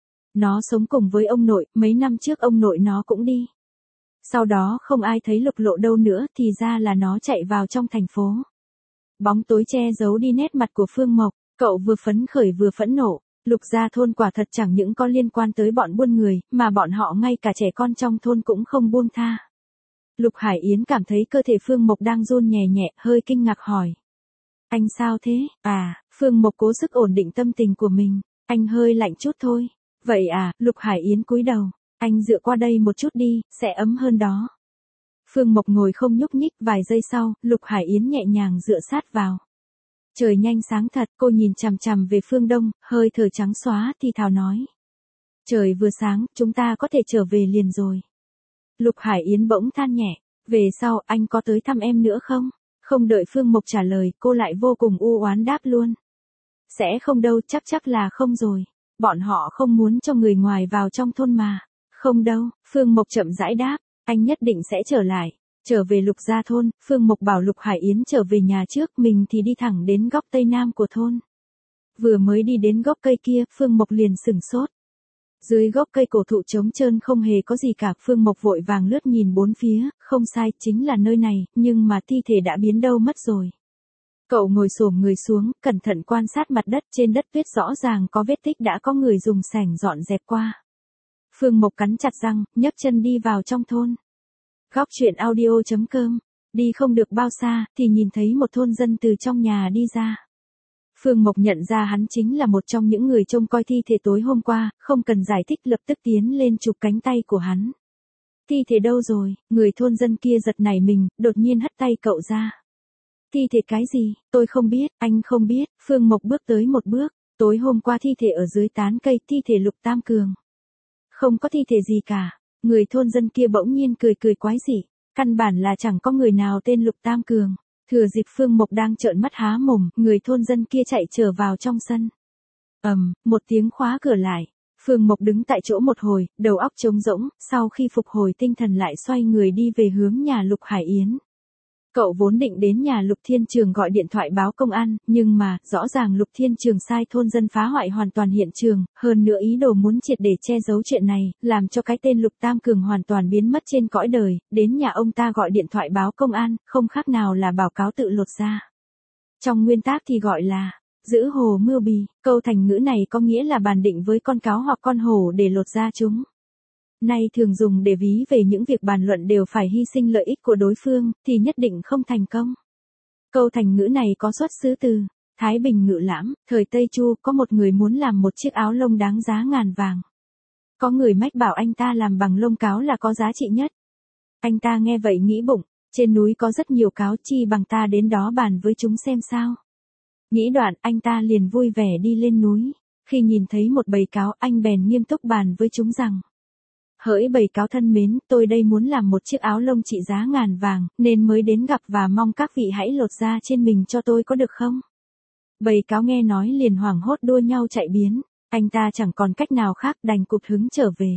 Nó sống cùng với ông nội, mấy năm trước ông nội nó cũng đi. Sau đó không ai thấy Lục Lộ đâu nữa, thì ra là nó chạy vào trong thành phố. Bóng tối che giấu đi nét mặt của Phương Mộc, cậu vừa phấn khởi vừa phẫn nộ. Lục gia thôn quả thật chẳng những có liên quan tới bọn buôn người, mà bọn họ ngay cả trẻ con trong thôn cũng không buông tha. Lục Hải Yến cảm thấy cơ thể Phương Mộc đang run nhẹ nhẹ, hơi kinh ngạc hỏi. Anh sao thế? À, Phương Mộc cố sức ổn định tâm tình của mình. Anh hơi lạnh chút thôi. Vậy à, Lục Hải Yến cúi đầu. Anh dựa qua đây một chút đi, sẽ ấm hơn đó. Phương Mộc ngồi không nhúc nhích, vài giây sau, Lục Hải Yến nhẹ nhàng dựa sát vào. Trời nhanh sáng thật, cô nhìn chằm chằm về phương đông, hơi thở trắng xóa thì thào nói. Trời vừa sáng, chúng ta có thể trở về liền rồi. Lục Hải Yến bỗng than nhẹ, về sau anh có tới thăm em nữa không? Không đợi Phương Mộc trả lời, cô lại vô cùng u oán đáp luôn. Sẽ không đâu, chắc chắc là không rồi. Bọn họ không muốn cho người ngoài vào trong thôn mà. Không đâu, Phương Mộc chậm rãi đáp, anh nhất định sẽ trở lại. Trở về Lục gia thôn, Phương Mộc bảo Lục Hải Yến trở về nhà trước, mình thì đi thẳng đến góc tây nam của thôn. Vừa mới đi đến gốc cây kia, Phương Mộc liền sửng sốt. Dưới gốc cây cổ thụ trống trơn không hề có gì cả, Phương Mộc vội vàng lướt nhìn bốn phía, không sai, chính là nơi này, nhưng mà thi thể đã biến đâu mất rồi. Cậu ngồi xổm người xuống, cẩn thận quan sát mặt đất, trên đất tuyết rõ ràng có vết tích đã có người dùng sẻng dọn dẹp qua. Phương Mộc cắn chặt răng, nhấc chân đi vào trong thôn. Góc truyện audio chấm com, đi không được bao xa, thì nhìn thấy một thôn dân từ trong nhà đi ra. Phương Mộc nhận ra hắn chính là một trong những người trông coi thi thể tối hôm qua, không cần giải thích lập tức tiến lên chụp cánh tay của hắn. Thi thể đâu rồi? Người thôn dân kia giật nảy mình, đột nhiên hất tay cậu ra. Thi thể cái gì? Tôi không biết, anh không biết. Phương Mộc bước tới một bước. Tối hôm qua thi thể ở dưới tán cây, thi thể Lục Tam Cường. Không có thi thể gì cả. Người thôn dân kia bỗng nhiên cười cười quái dị. Căn bản là chẳng có người nào tên Lục Tam Cường. Thừa dịp Phương Mộc đang trợn mắt há mồm, người thôn dân kia chạy trở vào trong sân. Ầm, um, một tiếng khóa cửa lại. Phương Mộc đứng tại chỗ một hồi, đầu óc trống rỗng, sau khi phục hồi tinh thần lại xoay người đi về hướng nhà Lục Hải Yến. Cậu vốn định đến nhà Lục Thiên Trường gọi điện thoại báo công an, nhưng mà, rõ ràng Lục Thiên Trường sai thôn dân phá hoại hoàn toàn hiện trường, hơn nữa ý đồ muốn triệt để che giấu chuyện này, làm cho cái tên Lục Tam Cường hoàn toàn biến mất trên cõi đời, đến nhà ông ta gọi điện thoại báo công an, không khác nào là báo cáo tự lột da. Trong nguyên tắc thì gọi là, giữ hồ mưu bì, câu thành ngữ này có nghĩa là bàn định với con cáo hoặc con hổ để lột da chúng. Nay thường dùng để ví về những việc bàn luận đều phải hy sinh lợi ích của đối phương, thì nhất định không thành công. Câu thành ngữ này có xuất xứ từ Thái Bình Ngự Lãm, thời Tây Chu, có một người muốn làm một chiếc áo lông đáng giá ngàn vàng. Có người mách bảo anh ta làm bằng lông cáo là có giá trị nhất. Anh ta nghe vậy nghĩ bụng, trên núi có rất nhiều cáo, chi bằng ta đến đó bàn với chúng xem sao. Nghĩ đoạn, anh ta liền vui vẻ đi lên núi. Khi nhìn thấy một bầy cáo, anh bèn nghiêm túc bàn với chúng rằng: hỡi bầy cáo thân mến, tôi đây muốn làm một chiếc áo lông trị giá ngàn vàng, nên mới đến gặp và mong các vị hãy lột da trên mình cho tôi có được không? Bầy cáo nghe nói liền hoảng hốt đua nhau chạy biến, anh ta chẳng còn cách nào khác đành cụp hứng trở về.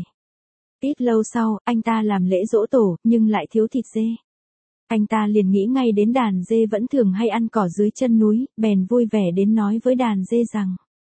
Ít lâu sau, anh ta làm lễ giỗ tổ, nhưng lại thiếu thịt dê. Anh ta liền nghĩ ngay đến đàn dê vẫn thường hay ăn cỏ dưới chân núi, bèn vui vẻ đến nói với đàn dê rằng: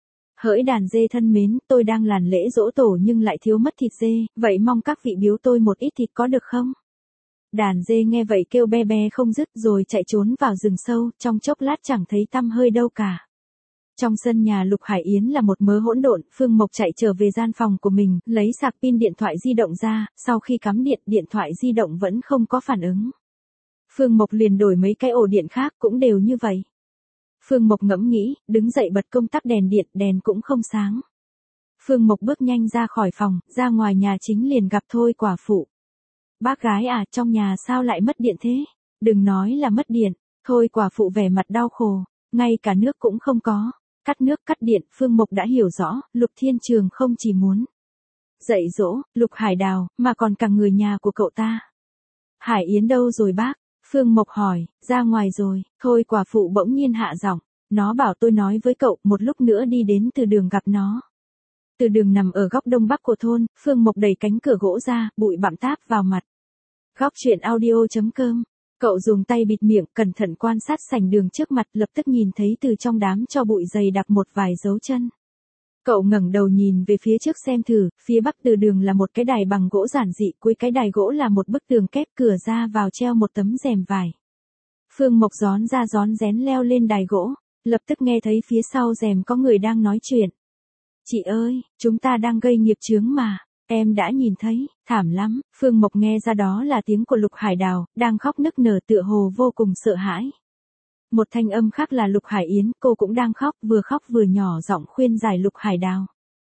hỡi đàn dê thân mến, tôi đang làm lễ giỗ tổ nhưng lại thiếu mất thịt dê, vậy mong các vị biếu tôi một ít thịt có được không? Đàn dê nghe vậy kêu be be không dứt rồi chạy trốn vào rừng sâu, trong chốc lát chẳng thấy tăm hơi đâu cả. Trong sân nhà Lục Hải Yến là một mớ hỗn độn, Phương Mộc chạy trở về gian phòng của mình, lấy sạc pin điện thoại di động ra, sau khi cắm điện, điện thoại di động vẫn không có phản ứng. Phương Mộc liền đổi mấy cái ổ điện khác cũng đều như vậy. Phương Mộc ngẫm nghĩ, đứng dậy bật công tắc đèn điện, đèn cũng không sáng. Phương Mộc bước nhanh ra khỏi phòng, ra ngoài nhà chính liền gặp Thôi quả phụ. Bác gái à, trong nhà sao lại mất điện thế? Đừng nói là mất điện, Thôi quả phụ vẻ mặt đau khổ, ngay cả nước cũng không có. Cắt nước cắt điện, Phương Mộc đã hiểu rõ, Lục Thiên Trường không chỉ muốn dạy dỗ, Lục Hải Đào, mà còn cả người nhà của cậu ta. Hải Yến đâu rồi bác? Phương Mộc hỏi, ra ngoài rồi, Thôi quả phụ bỗng nhiên hạ giọng, nó bảo tôi nói với cậu, một lúc nữa đi đến Từ Đường gặp nó. Từ Đường nằm ở góc đông bắc của thôn, Phương Mộc đẩy cánh cửa gỗ ra, bụi bặm táp vào mặt. Góc truyện audio.com. Cậu dùng tay bịt miệng, cẩn thận quan sát sảnh đường trước mặt, lập tức nhìn thấy từ trong đám tro bụi dày đặc một vài dấu chân. Cậu ngẩng đầu nhìn về phía trước xem thử, phía bắc Từ Đường là một cái đài bằng gỗ giản dị, cuối cái đài gỗ là một bức tường kép, cửa ra vào treo một tấm rèm vải. Phương Mộc rón ra rón rén leo lên đài gỗ, lập tức nghe thấy phía sau rèm có người đang nói chuyện. Chị ơi, chúng ta đang gây nghiệp chướng mà. Em đã nhìn thấy, thảm lắm. Phương Mộc nghe ra đó là tiếng của Lục Hải Đào, đang khóc nức nở tựa hồ vô cùng sợ hãi. Một thanh âm khác là Lục Hải Yến, cô cũng đang khóc, vừa khóc vừa nhỏ giọng khuyên giải Lục Hải Đào.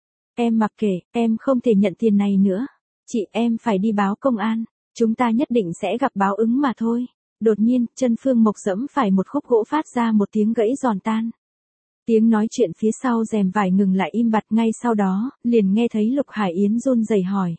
Em mặc kệ, em không thể nhận tiền này nữa. Chị, em phải đi báo công an. Chúng ta nhất định sẽ gặp báo ứng mà thôi. Đột nhiên, chân Phương Mộc giẫm phải một khúc gỗ phát ra một tiếng gãy giòn tan. Tiếng nói chuyện phía sau rèm vải ngừng lại im bặt, ngay sau đó, liền nghe thấy Lục Hải Yến run rẩy hỏi.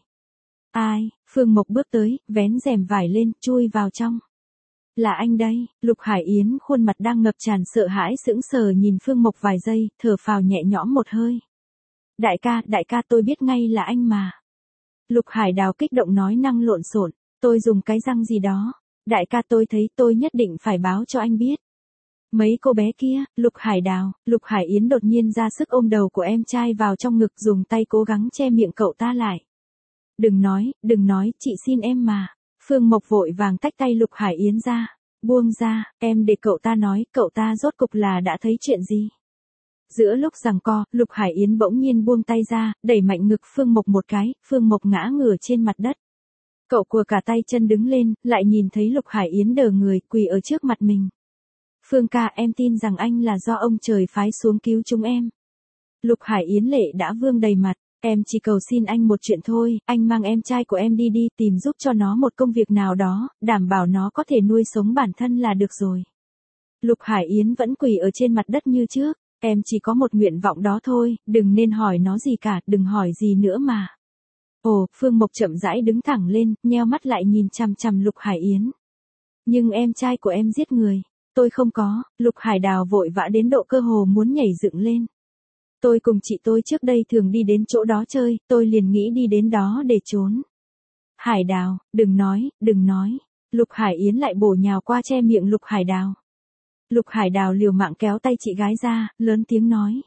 Ai? Phương Mộc bước tới, vén rèm vải lên, chui vào trong. Là anh đây. Lục Hải Yến khuôn mặt đang ngập tràn sợ hãi sững sờ nhìn Phương Mộc vài giây, thở phào nhẹ nhõm một hơi. Đại ca, đại ca tôi biết ngay là anh mà. Lục Hải Đào kích động nói năng lộn xộn, tôi dùng cái răng gì đó. Đại ca tôi thấy tôi nhất định phải báo cho anh biết. Mấy cô bé kia, Lục Hải Đào, Lục Hải Yến đột nhiên ra sức ôm đầu của em trai vào trong ngực, dùng tay cố gắng che miệng cậu ta lại. Đừng nói, đừng nói, chị xin em mà. Phương Mộc vội vàng tách tay Lục Hải Yến ra. Buông ra, em để cậu ta nói, cậu ta rốt cục là đã thấy chuyện gì. Giữa lúc giằng co, Lục Hải Yến bỗng nhiên buông tay ra, đẩy mạnh ngực Phương Mộc một cái, Phương Mộc ngã ngửa trên mặt đất. Cậu cùa cả tay chân đứng lên, lại nhìn thấy Lục Hải Yến đờ người, quỳ ở trước mặt mình. Phương ca, em tin rằng anh là do ông trời phái xuống cứu chúng em. Lục Hải Yến lệ đã vương đầy mặt, em chỉ cầu xin anh một chuyện thôi, anh mang em trai của em đi đi, tìm giúp cho nó một công việc nào đó, đảm bảo nó có thể nuôi sống bản thân là được rồi. Lục Hải Yến vẫn quỳ ở trên mặt đất như trước, em chỉ có một nguyện vọng đó thôi, đừng nên hỏi nó gì cả, đừng hỏi gì nữa mà. Ồ, Phương Mộc chậm rãi đứng thẳng lên, nheo mắt lại nhìn chằm chằm Lục Hải Yến. Nhưng em trai của em giết người. Tôi không có. Lục Hải Đào vội vã đến độ cơ hồ muốn nhảy dựng lên. Tôi cùng chị tôi trước đây thường đi đến chỗ đó chơi, tôi liền nghĩ đi đến đó để trốn. Hải Đào, đừng nói, đừng nói. Lục Hải Yến lại bổ nhào qua che miệng Lục Hải Đào. Lục Hải Đào liều mạng kéo tay chị gái ra, lớn tiếng nói.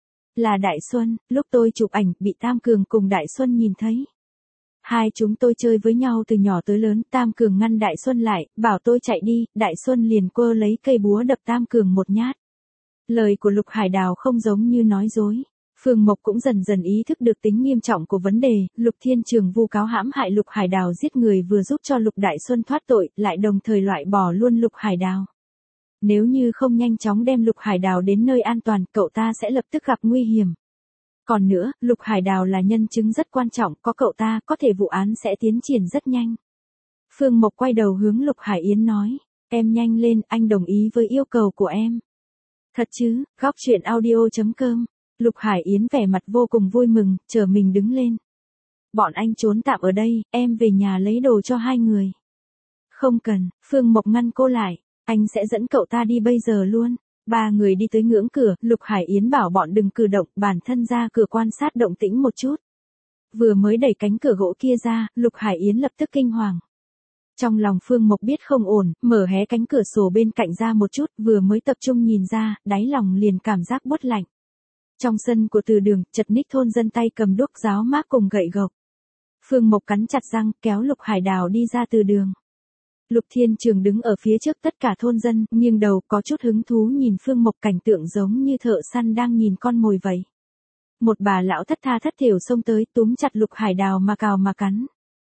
Là Đại Xuân, lúc tôi chụp ảnh, bị Tam Cường cùng Đại Xuân nhìn thấy. Hai chúng tôi chơi với nhau từ nhỏ tới lớn, Tam Cường ngăn Đại Xuân lại, bảo tôi chạy đi, Đại Xuân liền quơ lấy cây búa đập Tam Cường một nhát. Lời của Lục Hải Đào không giống như nói dối. Phương Mộc cũng dần dần ý thức được tính nghiêm trọng của vấn đề, Lục Thiên Trường vu cáo hãm hại Lục Hải Đào giết người vừa giúp cho Lục Đại Xuân thoát tội, lại đồng thời loại bỏ luôn Lục Hải Đào. Nếu như không nhanh chóng đem Lục Hải Đào đến nơi an toàn, cậu ta sẽ lập tức gặp nguy hiểm. Còn nữa, Lục Hải Đào là nhân chứng rất quan trọng, có cậu ta, có thể vụ án sẽ tiến triển rất nhanh. Phương Mộc quay đầu hướng Lục Hải Yến nói, em nhanh lên, anh đồng ý với yêu cầu của em. Thật chứ? Góc truyện audio.com. Lục Hải Yến vẻ mặt vô cùng vui mừng, chờ mình đứng lên. Bọn anh trốn tạm ở đây, em về nhà lấy đồ cho hai người. Không cần, Phương Mộc ngăn cô lại, anh sẽ dẫn cậu ta đi bây giờ luôn. Ba người đi tới ngưỡng cửa, Lục Hải Yến bảo bọn đừng cử động, bản thân ra cửa quan sát động tĩnh một chút. Vừa mới đẩy cánh cửa gỗ kia ra, Lục Hải Yến lập tức kinh hoàng. Trong lòng Phương Mộc biết không ổn, mở hé cánh cửa sổ bên cạnh ra một chút, vừa mới tập trung nhìn ra, đáy lòng liền cảm giác buốt lạnh. Trong sân của Từ Đường, chật ních thôn dân tay cầm đuốc giáo mác cùng gậy gộc. Phương Mộc cắn chặt răng, kéo Lục Hải Đào đi ra từ đường. Lục Thiên Trường đứng ở phía trước tất cả thôn dân, nghiêng đầu có chút hứng thú nhìn Phương Mộc, cảnh tượng giống như thợ săn đang nhìn con mồi vậy. Một bà lão thất tha thất thểu xông tới túm chặt Lục Hải Đào mà cào mà cắn.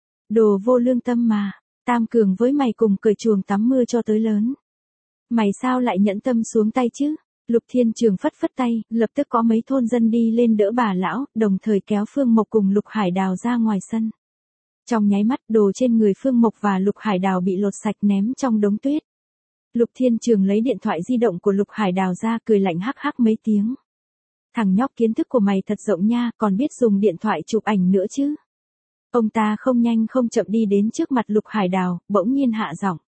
Đồ vô lương tâm mà, Tam Cường với mày cùng cởi chuồng tắm mưa cho tới lớn. Mày sao lại nhẫn tâm xuống tay chứ? Lục Thiên Trường phất phất tay, lập tức có mấy thôn dân đi lên đỡ bà lão, đồng thời kéo Phương Mộc cùng Lục Hải Đào ra ngoài sân. Trong nháy mắt đồ trên người Phương Mộc và Lục Hải Đào bị lột sạch ném trong đống tuyết. Lục Thiên Trường lấy điện thoại di động của Lục Hải Đào ra cười lạnh hắc hắc mấy tiếng. Thằng nhóc kiến thức của mày thật rộng nha, còn biết dùng điện thoại chụp ảnh nữa chứ. Ông ta không nhanh không chậm đi đến trước mặt Lục Hải Đào, bỗng nhiên hạ giọng.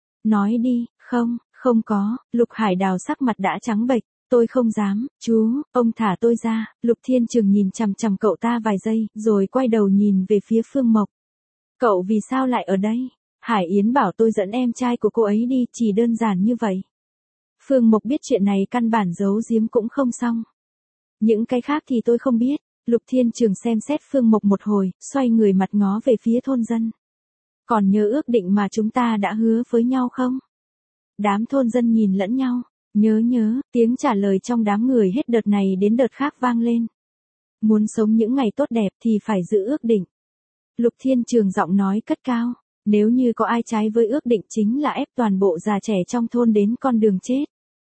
Nói đi, không, không có, Lục Hải Đào sắc mặt đã trắng bệch, tôi không dám, chú, ông thả tôi ra. Lục Thiên Trường nhìn chằm chằm cậu ta vài giây, rồi quay đầu nhìn về phía Phương Mộc. Cậu vì sao lại ở đây? Hải Yến bảo tôi dẫn em trai của cô ấy đi, chỉ đơn giản như vậy. Phương Mộc biết chuyện này căn bản giấu giếm cũng không xong. Những cái khác thì tôi không biết. Lục Thiên Trường xem xét Phương Mộc một hồi, xoay người mặt ngó về phía thôn dân. Còn nhớ ước định mà chúng ta đã hứa với nhau không? Đám thôn dân nhìn lẫn nhau, nhớ nhớ, tiếng trả lời trong đám người hết đợt này đến đợt khác vang lên. Muốn sống những ngày tốt đẹp thì phải giữ ước định. Lục Thiên Trường giọng nói cất cao, nếu như có ai trái với ước định chính là ép toàn bộ già trẻ trong thôn đến con đường chết.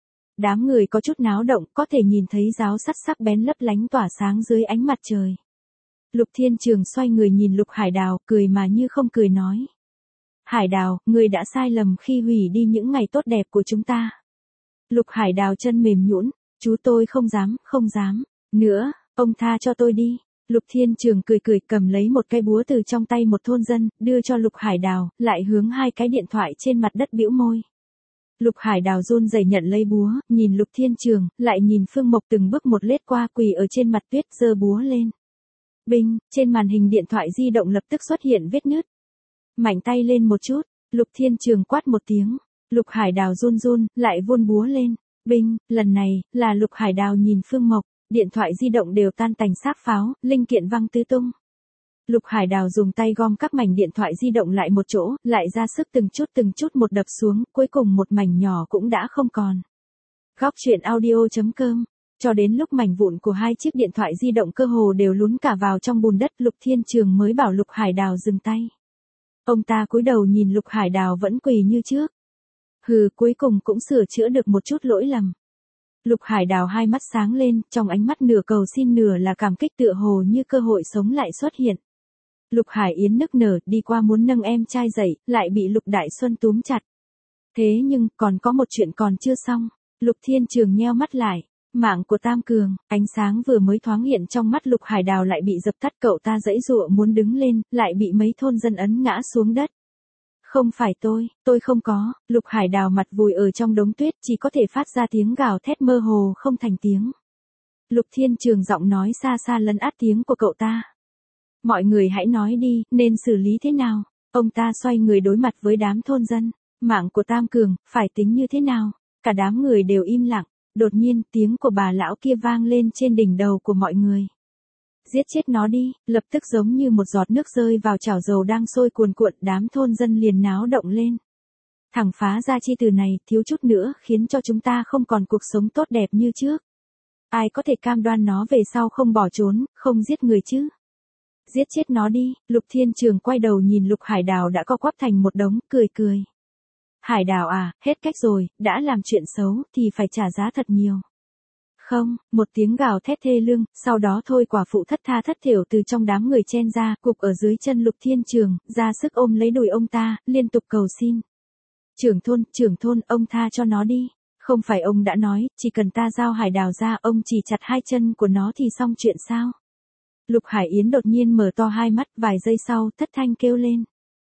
Đám người có chút náo động, có thể nhìn thấy giáo sắt sắc bén lấp lánh tỏa sáng dưới ánh mặt trời. Lục Thiên Trường xoay người nhìn Lục Hải Đào, cười mà như không cười nói. Hải Đào, người đã sai lầm khi hủy đi những ngày tốt đẹp của chúng ta. Lục Hải Đào chân mềm nhũn, chú tôi không dám, không dám, nữa, ông tha cho tôi đi. Lục Thiên Trường cười cười cầm lấy một cây búa từ trong tay một thôn dân, đưa cho Lục Hải Đào, lại hướng hai cái điện thoại trên mặt đất bĩu môi. Lục Hải Đào run rẩy nhận lấy búa, nhìn Lục Thiên Trường, lại nhìn Phương Mộc từng bước một lết qua quỳ ở trên mặt tuyết giơ búa lên. Binh, trên màn hình điện thoại di động lập tức xuất hiện vết nứt. Mạnh tay lên một chút, Lục Thiên Trường quát một tiếng. Lục Hải Đào run run, lại vươn búa lên. Binh, lần này, là Lục Hải Đào nhìn Phương Mộc, điện thoại di động đều tan tành xác pháo, linh kiện văng tứ tung. Lục Hải Đào dùng tay gom các mảnh điện thoại di động lại một chỗ, lại ra sức từng chút từng chút một đập xuống, cuối cùng một mảnh nhỏ cũng đã không còn. Góc truyện audio chấm com. Cho đến lúc mảnh vụn của hai chiếc điện thoại di động cơ hồ đều lún cả vào trong bùn đất, Lục Thiên Trường mới bảo Lục Hải Đào dừng tay. Ông ta cúi đầu nhìn Lục Hải Đào vẫn quỳ như trước. Hừ, cuối cùng cũng sửa chữa được một chút lỗi lầm. Lục Hải Đào hai mắt sáng lên, trong ánh mắt nửa cầu xin nửa là cảm kích, tựa hồ như cơ hội sống lại xuất hiện. Lục Hải Yến nức nở, đi qua muốn nâng em trai dậy, lại bị Lục Đại Xuân túm chặt. Thế nhưng, còn có một chuyện còn chưa xong. Lục Thiên Trường nheo mắt lại. Mạng của Tam Cường, ánh sáng vừa mới thoáng hiện trong mắt Lục Hải Đào lại bị dập tắt, cậu ta giãy giụa muốn đứng lên, lại bị mấy thôn dân ấn ngã xuống đất. Không phải tôi, tôi không có. Lục Hải Đào mặt vùi ở trong đống tuyết, chỉ có thể phát ra tiếng gào thét mơ hồ không thành tiếng. Lục Thiên Trường giọng nói xa xa lấn át tiếng của cậu ta. Mọi người hãy nói đi, nên xử lý thế nào? Ông ta xoay người đối mặt với đám thôn dân. Mạng của Tam Cường, phải tính như thế nào? Cả đám người đều im lặng. Đột nhiên, tiếng của bà lão kia vang lên trên đỉnh đầu của mọi người. Giết chết nó đi, lập tức giống như một giọt nước rơi vào chảo dầu đang sôi cuồn cuộn, đám thôn dân liền náo động lên. Thằng phá gia chi từ này, thiếu chút nữa, khiến cho chúng ta không còn cuộc sống tốt đẹp như trước. Ai có thể cam đoan nó về sau không bỏ trốn, không giết người chứ? Giết chết nó đi. Lục Thiên Trường quay đầu nhìn Lục Hải Đào đã co quắp thành một đống, cười cười. Hải Đào à, hết cách rồi, đã làm chuyện xấu, thì phải trả giá thật nhiều. Không, một tiếng gào thét thê lương, sau đó thôi quả phụ thất tha thất thểu từ trong đám người chen ra, gục ở dưới chân Lục Thiên Trường, ra sức ôm lấy đùi ông ta, liên tục cầu xin. Trưởng thôn, trưởng thôn, ông tha cho nó đi. Không phải ông đã nói, chỉ cần ta giao Hải Đào ra, ông chỉ chặt hai chân của nó thì xong chuyện sao? Lục Hải Yến đột nhiên mở to hai mắt, vài giây sau, thất thanh kêu lên.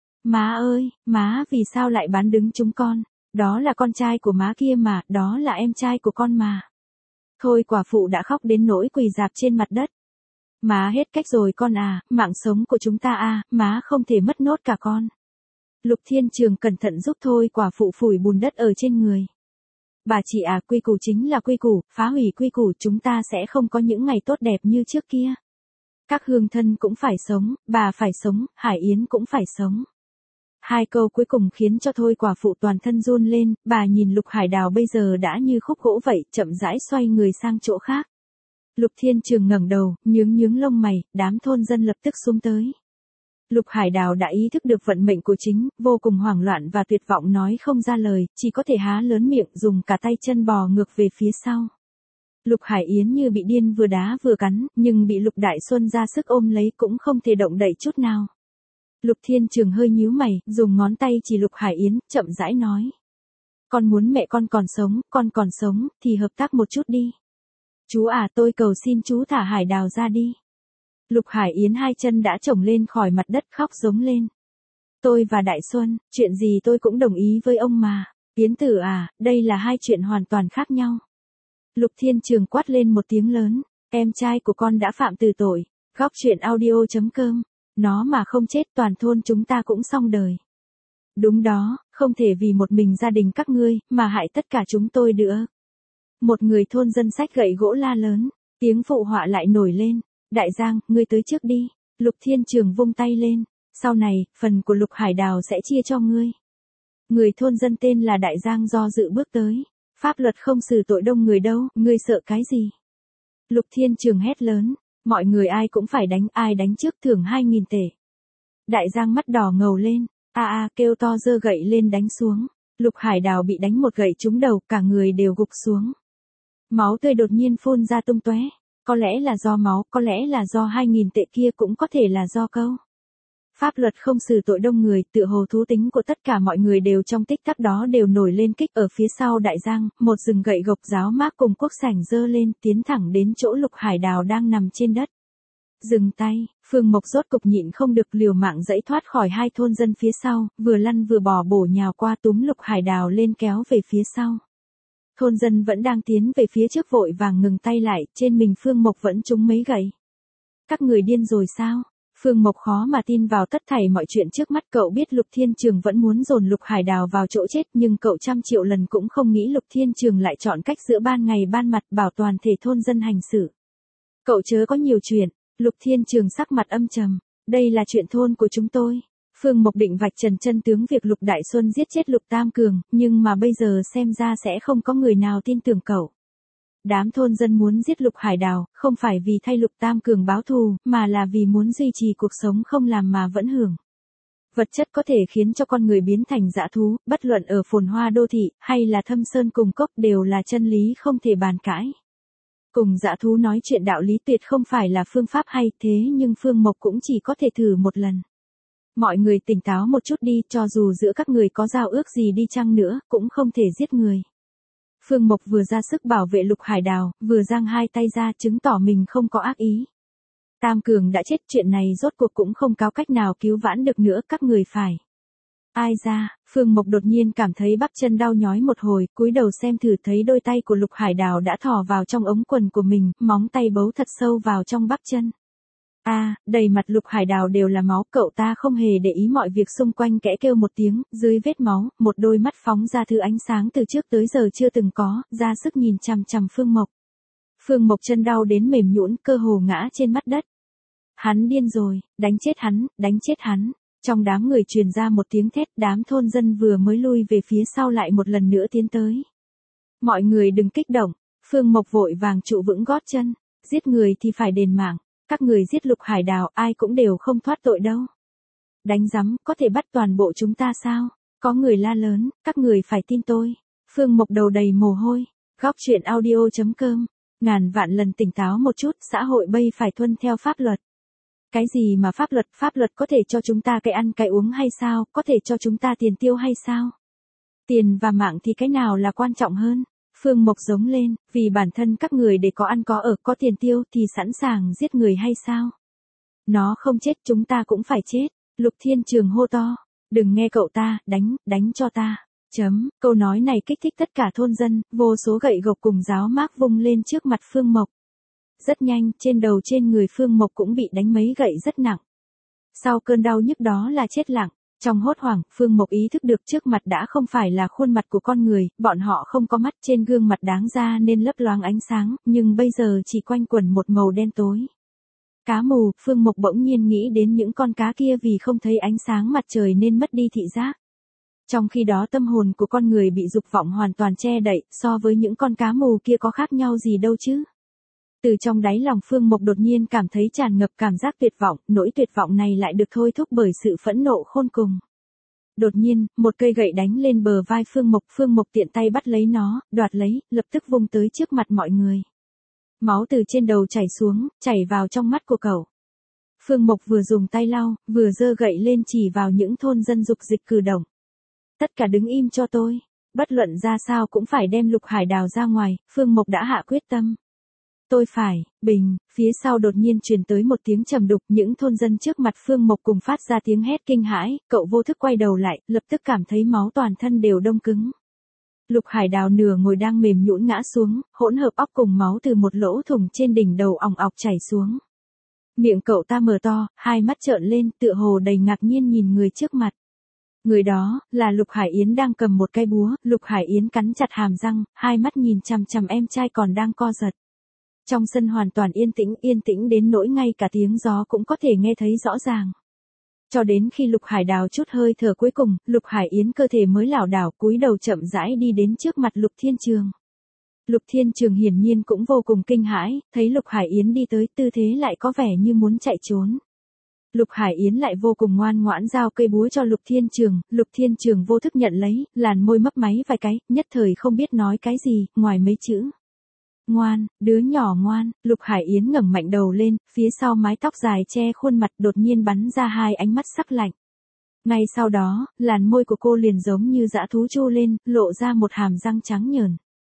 Má ơi, má vì sao lại bán đứng chúng con? Đó là con trai của má kia mà, đó là em trai của con mà. Thôi quả phụ đã khóc đến nỗi quỳ rạp trên mặt đất. Má hết cách rồi con à, mạng sống của chúng ta à, má không thể mất nốt cả con. Lục Thiên Trường cẩn thận giúp thôi quả phụ phủi bùn đất ở trên người. Bà chị à, quy củ chính là quy củ, phá hủy quy củ chúng ta sẽ không có những ngày tốt đẹp như trước kia. Các hương thân cũng phải sống, bà phải sống, Hải Yến cũng phải sống. Hai câu cuối cùng khiến cho Thôi quả phụ toàn thân run lên, bà nhìn Lục Hải Đào bây giờ đã như khúc gỗ vậy, chậm rãi xoay người sang chỗ khác. Lục Thiên Trường ngẩng đầu, nhướng nhướng lông mày, đám thôn dân lập tức xuống tới. Lục Hải Đào đã ý thức được vận mệnh của chính, vô cùng hoảng loạn và tuyệt vọng nói không ra lời, chỉ có thể há lớn miệng dùng cả tay chân bò ngược về phía sau. Lục Hải Yến như bị điên vừa đá vừa cắn, nhưng bị Lục Đại Xuân ra sức ôm lấy cũng không thể động đậy chút nào. Lục Thiên Trường hơi nhíu mày, dùng ngón tay chỉ Lục Hải Yến, chậm rãi nói. Con muốn mẹ con còn sống, con còn sống, thì hợp tác một chút đi. Chú à, tôi cầu xin chú thả Hải Đào ra đi. Lục Hải Yến hai chân đã chổng lên khỏi mặt đất khóc giống lên. Tôi và Đại Xuân, chuyện gì tôi cũng đồng ý với ông mà. Yến tử à, đây là hai chuyện hoàn toàn khác nhau. Lục Thiên Trường quát lên một tiếng lớn, em trai của con đã phạm từ tội. Góc truyện audio chấm com, nó mà không chết toàn thôn chúng ta cũng xong đời. Đúng đó, không thể vì một mình gia đình các ngươi, mà hại tất cả chúng tôi nữa. Một người thôn dân xách gậy gỗ la lớn, tiếng phụ họa lại nổi lên. Đại Giang, ngươi tới trước đi. Lục Thiên Trường vung tay lên. Sau này, phần của Lục Hải Đào sẽ chia cho ngươi. Người thôn dân tên là Đại Giang do dự bước tới. Pháp luật không xử tội đông người đâu, ngươi sợ cái gì? Lục Thiên Trường hét lớn. Mọi người ai cũng phải đánh, ai đánh trước thưởng hai nghìn tể. Đại Giang mắt đỏ ngầu lên. A a kêu to giơ gậy lên đánh xuống. Lục Hải Đào bị đánh một gậy trúng đầu, cả người đều gục xuống. Máu tươi đột nhiên phun ra tung tóe. Có lẽ là do máu, có lẽ là do hai nghìn tệ kia, cũng có thể là do câu. Pháp luật không xử tội đông người, tựa hồ thú tính của tất cả mọi người đều trong tích tắc đó đều nổi lên kích. Ở phía sau Đại Giang, một rừng gậy gộc giáo mác cùng quốc sảnh giơ lên, tiến thẳng đến chỗ Lục Hải Đào đang nằm trên đất. Dừng tay, Phương Mộc rốt cục nhịn không được liều mạng giãy thoát khỏi hai thôn dân phía sau, vừa lăn vừa bò bổ nhào qua túm Lục Hải Đào lên kéo về phía sau. Thôn dân vẫn đang tiến về phía trước vội vàng ngừng tay lại, trên mình Phương Mộc vẫn trúng mấy gậy. Các người điên rồi sao? Phương Mộc khó mà tin vào tất thảy mọi chuyện trước mắt. Cậu biết Lục Thiên Trường vẫn muốn dồn Lục Hải Đào vào chỗ chết, nhưng cậu trăm triệu lần cũng không nghĩ Lục Thiên Trường lại chọn cách giữa ban ngày ban mặt bảo toàn thể thôn dân hành xử. Cậu chớ có nhiều chuyện. Lục Thiên Trường sắc mặt âm trầm. Đây là chuyện thôn của chúng tôi. Phương Mộc định vạch trần chân tướng việc Lục Đại Xuân giết chết Lục Tam Cường, nhưng mà bây giờ xem ra sẽ không có người nào tin tưởng cậu. Đám thôn dân muốn giết Lục Hải Đào, không phải vì thay Lục Tam Cường báo thù, mà là vì muốn duy trì cuộc sống không làm mà vẫn hưởng. Vật chất có thể khiến cho con người biến thành dã thú, bất luận ở phồn hoa đô thị, hay là thâm sơn cùng cốc đều là chân lý không thể bàn cãi. Cùng dã thú nói chuyện đạo lý tuyệt không phải là phương pháp hay, thế nhưng Phương Mộc cũng chỉ có thể thử một lần. Mọi người tỉnh táo một chút đi, cho dù giữa các người có giao ước gì đi chăng nữa, cũng không thể giết người. Phương Mộc vừa ra sức bảo vệ Lục Hải Đào, vừa giang hai tay ra chứng tỏ mình không có ác ý. Tam Cường đã chết, chuyện này rốt cuộc cũng không có cách nào cứu vãn được nữa, các người phải. Ai ra, Phương Mộc đột nhiên cảm thấy bắp chân đau nhói một hồi, cúi đầu xem thử thấy đôi tay của Lục Hải Đào đã thò vào trong ống quần của mình, móng tay bấu thật sâu vào trong bắp chân. A, à, đầy mặt Lục Hải Đào đều là máu, cậu ta không hề để ý mọi việc xung quanh, kẽ kêu một tiếng, dưới vết máu, một đôi mắt phóng ra thứ ánh sáng từ trước tới giờ chưa từng có, ra sức nhìn chằm chằm Phương Mộc. Phương Mộc chân đau đến mềm nhũn, cơ hồ ngã trên mặt đất. Hắn điên rồi, đánh chết hắn, đánh chết hắn. Trong đám người truyền ra một tiếng thét, đám thôn dân vừa mới lui về phía sau lại một lần nữa tiến tới. Mọi người đừng kích động, Phương Mộc vội vàng trụ vững gót chân, giết người thì phải đền mạng. Các người giết Lục Hải Đào, ai cũng đều không thoát tội đâu. Đánh rắm, có thể bắt toàn bộ chúng ta sao? Có người la lớn, các người phải tin tôi. Phương Mộc đầu đầy mồ hôi. Góc truyện audio chấm com. Ngàn vạn lần tỉnh táo một chút, xã hội bây phải tuân theo pháp luật. Cái gì mà pháp luật? Pháp luật có thể cho chúng ta cái ăn cái uống hay sao? Có thể cho chúng ta tiền tiêu hay sao? Tiền và mạng thì cái nào là quan trọng hơn? Phương Mộc giống lên, vì bản thân các người để có ăn có ở, có tiền tiêu thì sẵn sàng giết người hay sao? Nó không chết chúng ta cũng phải chết. Lục Thiên Trường hô to, đừng nghe cậu ta, đánh, đánh cho ta. Chấm, câu nói này kích thích tất cả thôn dân, vô số gậy gộc cùng giáo mác vung lên trước mặt Phương Mộc. Rất nhanh, trên đầu trên người Phương Mộc cũng bị đánh mấy gậy rất nặng. Sau cơn đau nhức đó là chết lặng. Trong hốt hoảng, Phương Mộc ý thức được trước mặt đã không phải là khuôn mặt của con người, bọn họ không có mắt, trên gương mặt đáng ra nên lấp loáng ánh sáng, nhưng bây giờ chỉ quanh quẩn một màu đen tối. cá mù, Phương Mộc bỗng nhiên nghĩ đến những con cá kia vì không thấy ánh sáng mặt trời nên mất đi thị giác. Trong khi đó tâm hồn của con người bị dục vọng hoàn toàn che đậy, so với những con cá mù kia có khác nhau gì đâu chứ. Từ trong đáy lòng Phương Mộc đột nhiên cảm thấy tràn ngập cảm giác tuyệt vọng, nỗi tuyệt vọng này lại được thôi thúc bởi sự phẫn nộ khôn cùng. Đột nhiên, một cây gậy đánh lên bờ vai Phương Mộc, Phương Mộc tiện tay bắt lấy nó, đoạt lấy, lập tức vung tới trước mặt mọi người. Máu từ trên đầu chảy xuống, chảy vào trong mắt của cậu. Phương Mộc vừa dùng tay lau, vừa giơ gậy lên chỉ vào những thôn dân dục dịch cử động. Tất cả đứng im cho tôi, bất luận ra sao cũng phải đem Lục Hải Đào ra ngoài, Phương Mộc đã hạ quyết tâm. Tôi phải, bình, phía sau đột nhiên truyền tới một tiếng trầm đục, những thôn dân trước mặt Phương Mộc cùng phát ra tiếng hét kinh hãi, cậu vô thức quay đầu lại, lập tức cảm thấy máu toàn thân đều đông cứng. Lục Hải Đào nửa ngồi đang mềm nhũn ngã xuống, hỗn hợp óc cùng máu từ một lỗ thủng trên đỉnh đầu ỏng ọc chảy xuống. Miệng cậu ta mở to, hai mắt trợn lên, tựa hồ đầy ngạc nhiên nhìn người trước mặt. Người đó, là Lục Hải Yến đang cầm một cây búa, Lục Hải Yến cắn chặt hàm răng, hai mắt nhìn chằm chằm em trai còn đang co giật. Trong sân hoàn toàn yên tĩnh, yên tĩnh đến nỗi ngay cả tiếng gió cũng có thể nghe thấy rõ ràng. Cho đến khi Lục Hải Đào chút hơi thở cuối cùng, Lục Hải Yến cơ thể mới lảo đảo cúi đầu chậm rãi đi đến trước mặt Lục Thiên Trường. Lục Thiên Trường hiển nhiên cũng vô cùng kinh hãi, thấy Lục Hải Yến đi tới tư thế lại có vẻ như muốn chạy trốn. Lục Hải Yến lại vô cùng ngoan ngoãn giao cây búa cho Lục Thiên Trường, Lục Thiên Trường vô thức nhận lấy, làn môi mấp máy vài cái, nhất thời không biết nói cái gì, ngoài mấy chữ. Ngoan, đứa nhỏ ngoan, Lục Hải Yến ngẩng mạnh đầu lên, phía sau mái tóc dài che khuôn mặt đột nhiên bắn ra hai ánh mắt sắc lạnh. Ngay sau đó, làn môi của cô liền giống như dã thú chu lên, lộ ra một hàm răng trắng nhờn.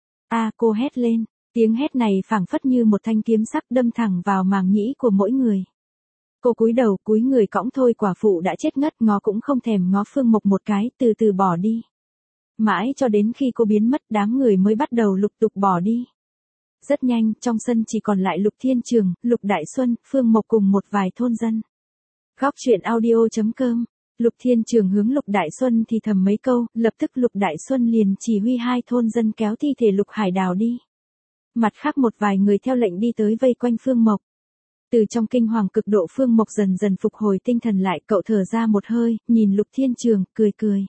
A, cô hét lên, tiếng hét này phảng phất như một thanh kiếm sắc đâm thẳng vào màng nhĩ của mỗi người. Cô cúi đầu, cúi người cõng thôi quả phụ đã chết ngất, ngó cũng không thèm ngó Phương Mộc một cái, từ từ bỏ đi. Mãi cho đến khi cô biến mất, đám người mới bắt đầu lục tục bỏ đi. Rất nhanh, trong sân chỉ còn lại Lục Thiên Trường, Lục Đại Xuân, Phương Mộc cùng một vài thôn dân. Góc truyện audio chấm com. Lục Thiên Trường hướng Lục Đại Xuân thì thầm mấy câu, lập tức Lục Đại Xuân liền chỉ huy hai thôn dân kéo thi thể Lục Hải Đào đi. Mặt khác một vài người theo lệnh đi tới vây quanh Phương Mộc. Từ trong kinh hoàng cực độ Phương Mộc dần dần phục hồi tinh thần lại, cậu thở ra một hơi, nhìn Lục Thiên Trường, cười cười.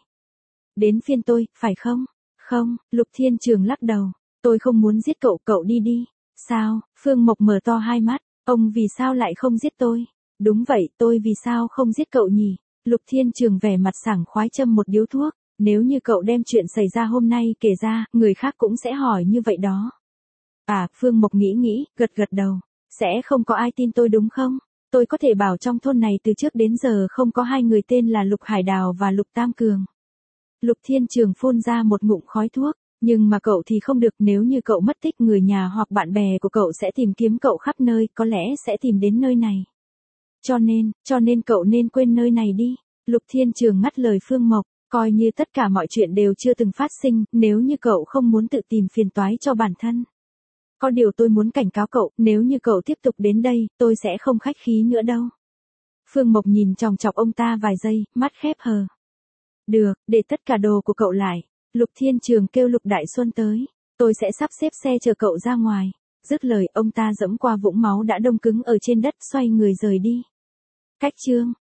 Đến phiên tôi, phải không? Không, Lục Thiên Trường lắc đầu. Tôi không muốn giết cậu, cậu đi đi. Sao? Phương Mộc mở to hai mắt, ông vì sao lại không giết tôi? Đúng vậy, tôi vì sao không giết cậu nhỉ? Lục Thiên Trường vẻ mặt sảng khoái châm một điếu thuốc, nếu như cậu đem chuyện xảy ra hôm nay kể ra, người khác cũng sẽ hỏi như vậy đó. À, Phương Mộc nghĩ nghĩ, gật gật đầu, sẽ không có ai tin tôi đúng không? Tôi có thể bảo trong thôn này từ trước đến giờ không có hai người tên là Lục Hải Đào và Lục Tam Cường. Lục Thiên Trường phun ra một ngụm khói thuốc. Nhưng mà cậu thì không được, nếu như cậu mất tích người nhà hoặc bạn bè của cậu sẽ tìm kiếm cậu khắp nơi, có lẽ sẽ tìm đến nơi này. Cho nên, cho nên cậu nên quên nơi này đi. Lục Thiên Trường ngắt lời Phương Mộc, coi như tất cả mọi chuyện đều chưa từng phát sinh, nếu như cậu không muốn tự tìm phiền toái cho bản thân. Có điều tôi muốn cảnh cáo cậu, nếu như cậu tiếp tục đến đây, tôi sẽ không khách khí nữa đâu. Phương Mộc nhìn chòng chọc ông ta vài giây, mắt khép hờ. Được, để tất cả đồ của cậu lại. Lục Thiên Trường kêu Lục Đại Xuân tới, tôi sẽ sắp xếp xe chờ cậu ra ngoài. Dứt lời, ông ta dẫm qua vũng máu đã đông cứng ở trên đất, xoay người rời đi. Cách chương